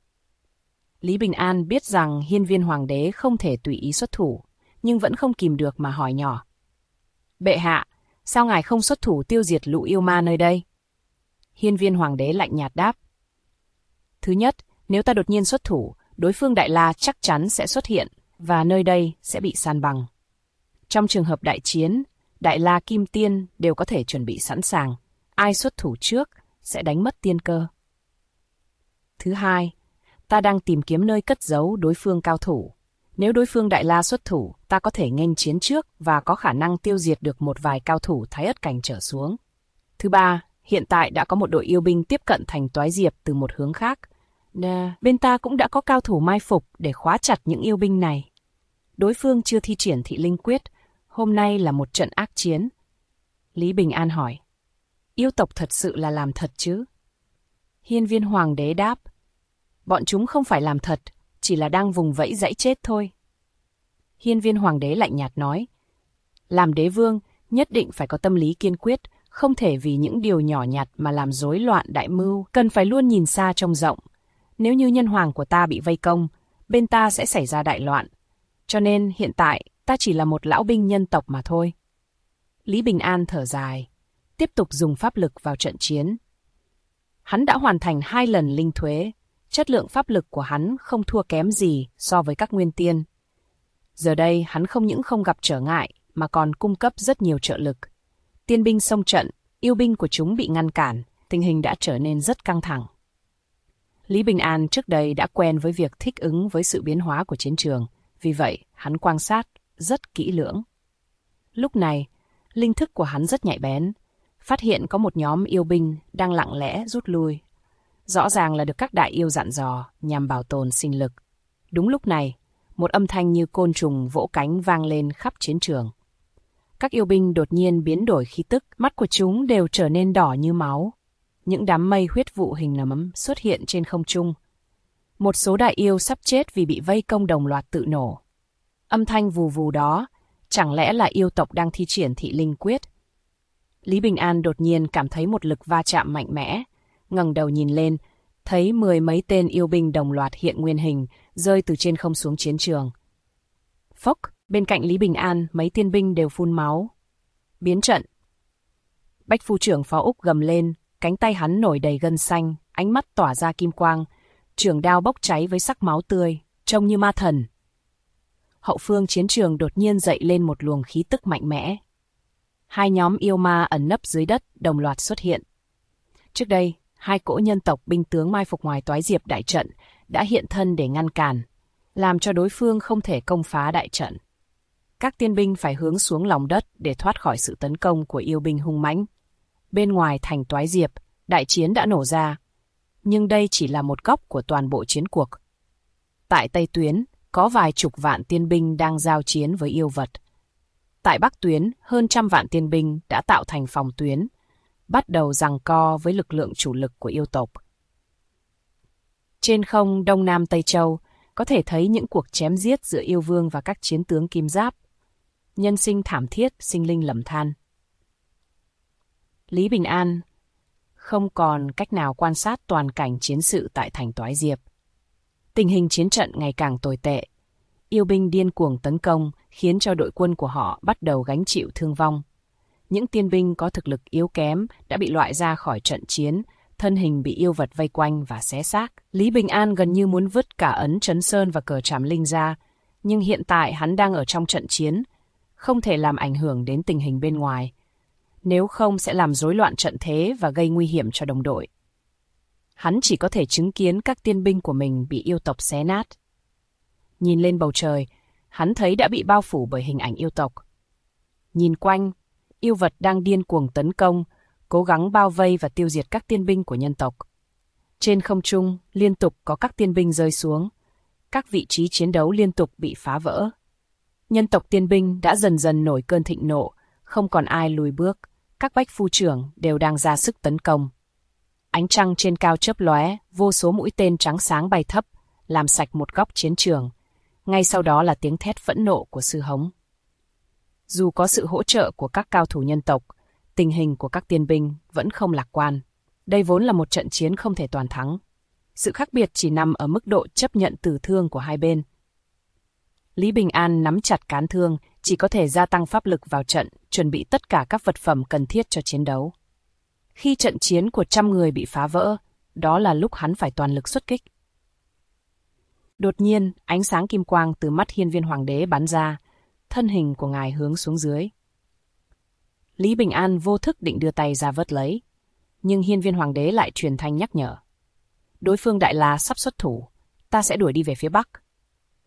Lý Bình An biết rằng Hiên Viên Hoàng đế không thể tùy ý xuất thủ, nhưng vẫn không kìm được mà hỏi nhỏ. Bệ hạ, sao ngài không xuất thủ tiêu diệt lũ yêu ma nơi đây? Hiên Viên Hoàng đế lạnh nhạt đáp. Thứ nhất, nếu ta đột nhiên xuất thủ, đối phương Đại La chắc chắn sẽ xuất hiện, và nơi đây sẽ bị san bằng. Trong trường hợp đại chiến, Đại La Kim Tiên đều có thể chuẩn bị sẵn sàng. Ai xuất thủ trước sẽ đánh mất tiên cơ. Thứ hai, ta đang tìm kiếm nơi cất giấu đối phương cao thủ. Nếu đối phương Đại La xuất thủ, ta có thể nghênh chiến trước và có khả năng tiêu diệt được một vài cao thủ Thái Ất cảnh trở xuống. Thứ ba, hiện tại đã có một đội yêu binh tiếp cận thành Toái Diệp từ một hướng khác. Bên ta cũng đã có cao thủ mai phục để khóa chặt những yêu binh này. Đối phương chưa thi triển Thị Linh Quyết, hôm nay là một trận ác chiến. Lý Bình An hỏi, yêu tộc thật sự là làm thật chứ? Hiên Viên Hoàng đế đáp, bọn chúng không phải làm thật, chỉ là đang vùng vẫy giãy chết thôi. Hiên Viên Hoàng đế lạnh nhạt nói, làm đế vương, nhất định phải có tâm lý kiên quyết, không thể vì những điều nhỏ nhặt mà làm rối loạn đại mưu, cần phải luôn nhìn xa trông rộng. Nếu như nhân hoàng của ta bị vây công, bên ta sẽ xảy ra đại loạn. Cho nên hiện tại, ta chỉ là một lão binh nhân tộc mà thôi. Lý Bình An thở dài, tiếp tục dùng pháp lực vào trận chiến. Hắn đã hoàn thành 2 lần linh thuế, chất lượng pháp lực của hắn không thua kém gì so với các nguyên tiên. Giờ đây hắn không những không gặp trở ngại mà còn cung cấp rất nhiều trợ lực. Tiên binh xông trận, yêu binh của chúng bị ngăn cản, tình hình đã trở nên rất căng thẳng. Lý Bình An trước đây đã quen với việc thích ứng với sự biến hóa của chiến trường, vì vậy hắn quan sát rất kỹ lưỡng. Lúc này, linh thức của hắn rất nhạy bén, phát hiện có một nhóm yêu binh đang lặng lẽ rút lui. Rõ ràng là được các đại yêu dặn dò nhằm bảo tồn sinh lực. Đúng lúc này, một âm thanh như côn trùng vỗ cánh vang lên khắp chiến trường. Các yêu binh đột nhiên biến đổi khí tức, mắt của chúng đều trở nên đỏ như máu. Những đám mây huyết vụ hình nấm xuất hiện trên không trung. Một số đại yêu sắp chết vì bị vây công đồng loạt tự nổ. Âm thanh vù vù đó, chẳng lẽ là yêu tộc đang thi triển Thị Linh Quyết? Lý Bình An đột nhiên cảm thấy một lực va chạm mạnh mẽ, ngẩng đầu nhìn lên, thấy 10 mấy tên yêu binh đồng loạt hiện nguyên hình, rơi từ trên không xuống chiến trường. Phốc, bên cạnh Lý Bình An, mấy tiên binh đều phun máu. Biến trận. Bách phu trưởng Phó Úc gầm lên, cánh tay hắn nổi đầy gân xanh, ánh mắt tỏa ra kim quang, trường đao bốc cháy với sắc máu tươi, trông như ma thần. Hậu phương chiến trường đột nhiên dậy lên một luồng khí tức mạnh mẽ. 2 nhóm yêu ma ẩn nấp dưới đất đồng loạt xuất hiện. Trước đây, 2 cỗ nhân tộc binh tướng mai phục ngoài Toái Diệp đại trận đã hiện thân để ngăn cản, làm cho đối phương không thể công phá đại trận. Các tiên binh phải hướng xuống lòng đất để thoát khỏi sự tấn công của yêu binh hung mãnh. Bên ngoài thành Toái Diệp, đại chiến đã nổ ra, nhưng đây chỉ là một góc của toàn bộ chiến cuộc. Tại Tây Tuyến, có vài chục vạn tiên binh đang giao chiến với yêu vật. Tại Bắc Tuyến, hơn 100 vạn tiên binh đã tạo thành phòng tuyến, bắt đầu giằng co với lực lượng chủ lực của yêu tộc. Trên không Đông Nam Tây Châu, có thể thấy những cuộc chém giết giữa yêu vương và các chiến tướng kim giáp. Nhân sinh thảm thiết, sinh linh lầm than. Lý Bình An không còn cách nào quan sát toàn cảnh chiến sự tại thành Toái Diệp. Tình hình chiến trận ngày càng tồi tệ. Yêu binh điên cuồng tấn công khiến cho đội quân của họ bắt đầu gánh chịu thương vong. Những tiên binh có thực lực yếu kém đã bị loại ra khỏi trận chiến, thân hình bị yêu vật vây quanh và xé xác. Lý Bình An gần như muốn vứt cả ấn Trấn Sơn và cờ Trảm Linh ra, nhưng hiện tại hắn đang ở trong trận chiến, không thể làm ảnh hưởng đến tình hình bên ngoài. Nếu không sẽ làm rối loạn trận thế và gây nguy hiểm cho đồng đội. Hắn chỉ có thể chứng kiến các tiên binh của mình bị yêu tộc xé nát. Nhìn lên bầu trời, hắn thấy đã bị bao phủ bởi hình ảnh yêu tộc. Nhìn quanh, yêu vật đang điên cuồng tấn công, cố gắng bao vây và tiêu diệt các tiên binh của nhân tộc. Trên không trung, liên tục có các tiên binh rơi xuống. Các vị trí chiến đấu liên tục bị phá vỡ. Nhân tộc tiên binh đã dần dần nổi cơn thịnh nộ, không còn ai lùi bước. Các bách phu trưởng đều đang ra sức tấn công. Ánh trăng trên cao chớp lóe, vô số mũi tên trắng sáng bay thấp, làm sạch một góc chiến trường. Ngay sau đó là tiếng thét phẫn nộ của sư hống. Dù có sự hỗ trợ của các cao thủ nhân tộc, tình hình của các tiên binh vẫn không lạc quan. Đây vốn là một trận chiến không thể toàn thắng. Sự khác biệt chỉ nằm ở mức độ chấp nhận tử thương của hai bên. Lý Bình An nắm chặt cán thương, chỉ có thể gia tăng pháp lực vào trận, chuẩn bị tất cả các vật phẩm cần thiết cho chiến đấu. Khi trận chiến của 100 người bị phá vỡ, đó là lúc hắn phải toàn lực xuất kích. Đột nhiên, ánh sáng kim quang từ mắt Hiên Viên Hoàng đế bắn ra, thân hình của ngài hướng xuống dưới. Lý Bình An vô thức định đưa tay ra vớt lấy, nhưng Hiên Viên Hoàng đế lại truyền thanh nhắc nhở. Đối phương Đại La sắp xuất thủ, ta sẽ đuổi đi về phía Bắc.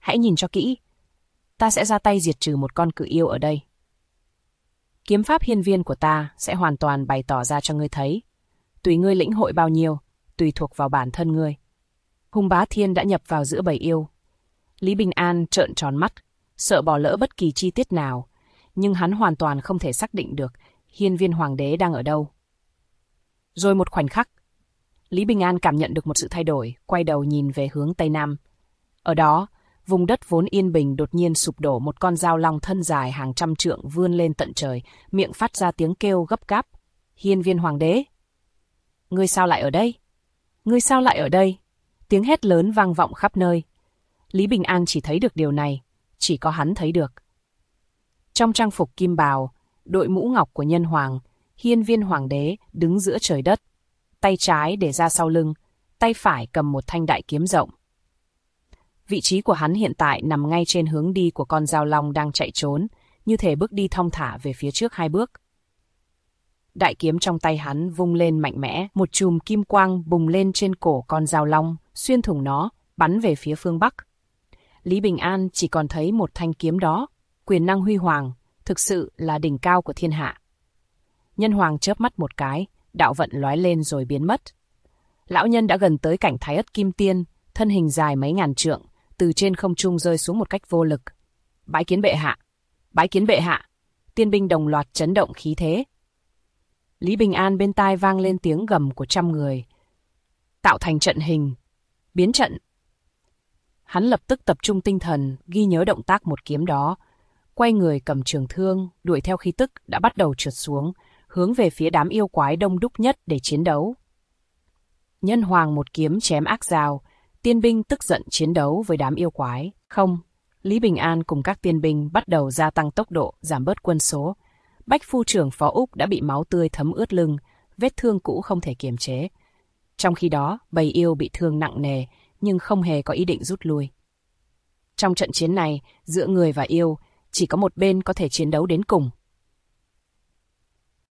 Hãy nhìn cho kỹ. Ta sẽ ra tay diệt trừ một con cự yêu ở đây. Kiếm pháp hiên viên của ta sẽ hoàn toàn bày tỏ ra cho ngươi thấy. Tùy ngươi lĩnh hội bao nhiêu, tùy thuộc vào bản thân ngươi. Hùng Bá Thiên đã nhập vào giữa bầy yêu. Lý Bình An trợn tròn mắt, sợ bỏ lỡ bất kỳ chi tiết nào, nhưng hắn hoàn toàn không thể xác định được hiên viên hoàng đế đang ở đâu. Rồi một khoảnh khắc, Lý Bình An cảm nhận được một sự thay đổi, quay đầu nhìn về hướng Tây Nam. Ở đó, vùng đất vốn yên bình đột nhiên sụp đổ, một con dao long thân dài hàng trăm trượng vươn lên tận trời, miệng phát ra tiếng kêu gấp gáp. Hiên viên hoàng đế! Ngươi sao lại ở đây? Ngươi sao lại ở đây? Tiếng hét lớn vang vọng khắp nơi. Lý Bình An chỉ thấy được điều này, chỉ có hắn thấy được. Trong trang phục kim bào, đội mũ ngọc của nhân hoàng, hiên viên hoàng đế đứng giữa trời đất, tay trái để ra sau lưng, tay phải cầm một thanh đại kiếm rộng. Vị trí của hắn hiện tại nằm ngay trên hướng đi của con dao long đang chạy trốn, như thể bước đi thong thả về phía trước 2 bước. Đại kiếm trong tay hắn vung lên mạnh mẽ, một chùm kim quang bùng lên trên cổ con dao long, xuyên thủng nó, bắn về phía phương Bắc. Lý Bình An chỉ còn thấy một thanh kiếm đó, quyền năng huy hoàng, thực sự là đỉnh cao của thiên hạ. Nhân hoàng chớp mắt một cái, đạo vận lóe lên rồi biến mất. Lão nhân đã gần tới cảnh Thái Ất Kim Tiên, thân hình dài mấy ngàn trượng, từ trên không trung rơi xuống một cách vô lực. Bái kiến bệ hạ! Bái kiến bệ hạ! Tiên binh đồng loạt chấn động khí thế. Lý Bình An bên tai vang lên tiếng gầm của trăm người. Tạo thành trận hình. Biến trận. Hắn lập tức tập trung tinh thần, ghi nhớ động tác một kiếm đó. Quay người cầm trường thương, đuổi theo khí tức đã bắt đầu trượt xuống, hướng về phía đám yêu quái đông đúc nhất để chiến đấu. Nhân hoàng một kiếm chém ác dao, tiên binh tức giận chiến đấu với đám yêu quái. Không, Lý Bình An cùng các tiên binh bắt đầu gia tăng tốc độ, giảm bớt quân số. Bách phu trưởng Phó Úc đã bị máu tươi thấm ướt lưng, vết thương cũ không thể kiềm chế. Trong khi đó, bầy yêu bị thương nặng nề, nhưng không hề có ý định rút lui. Trong trận chiến này, giữa người và yêu, chỉ có một bên có thể chiến đấu đến cùng.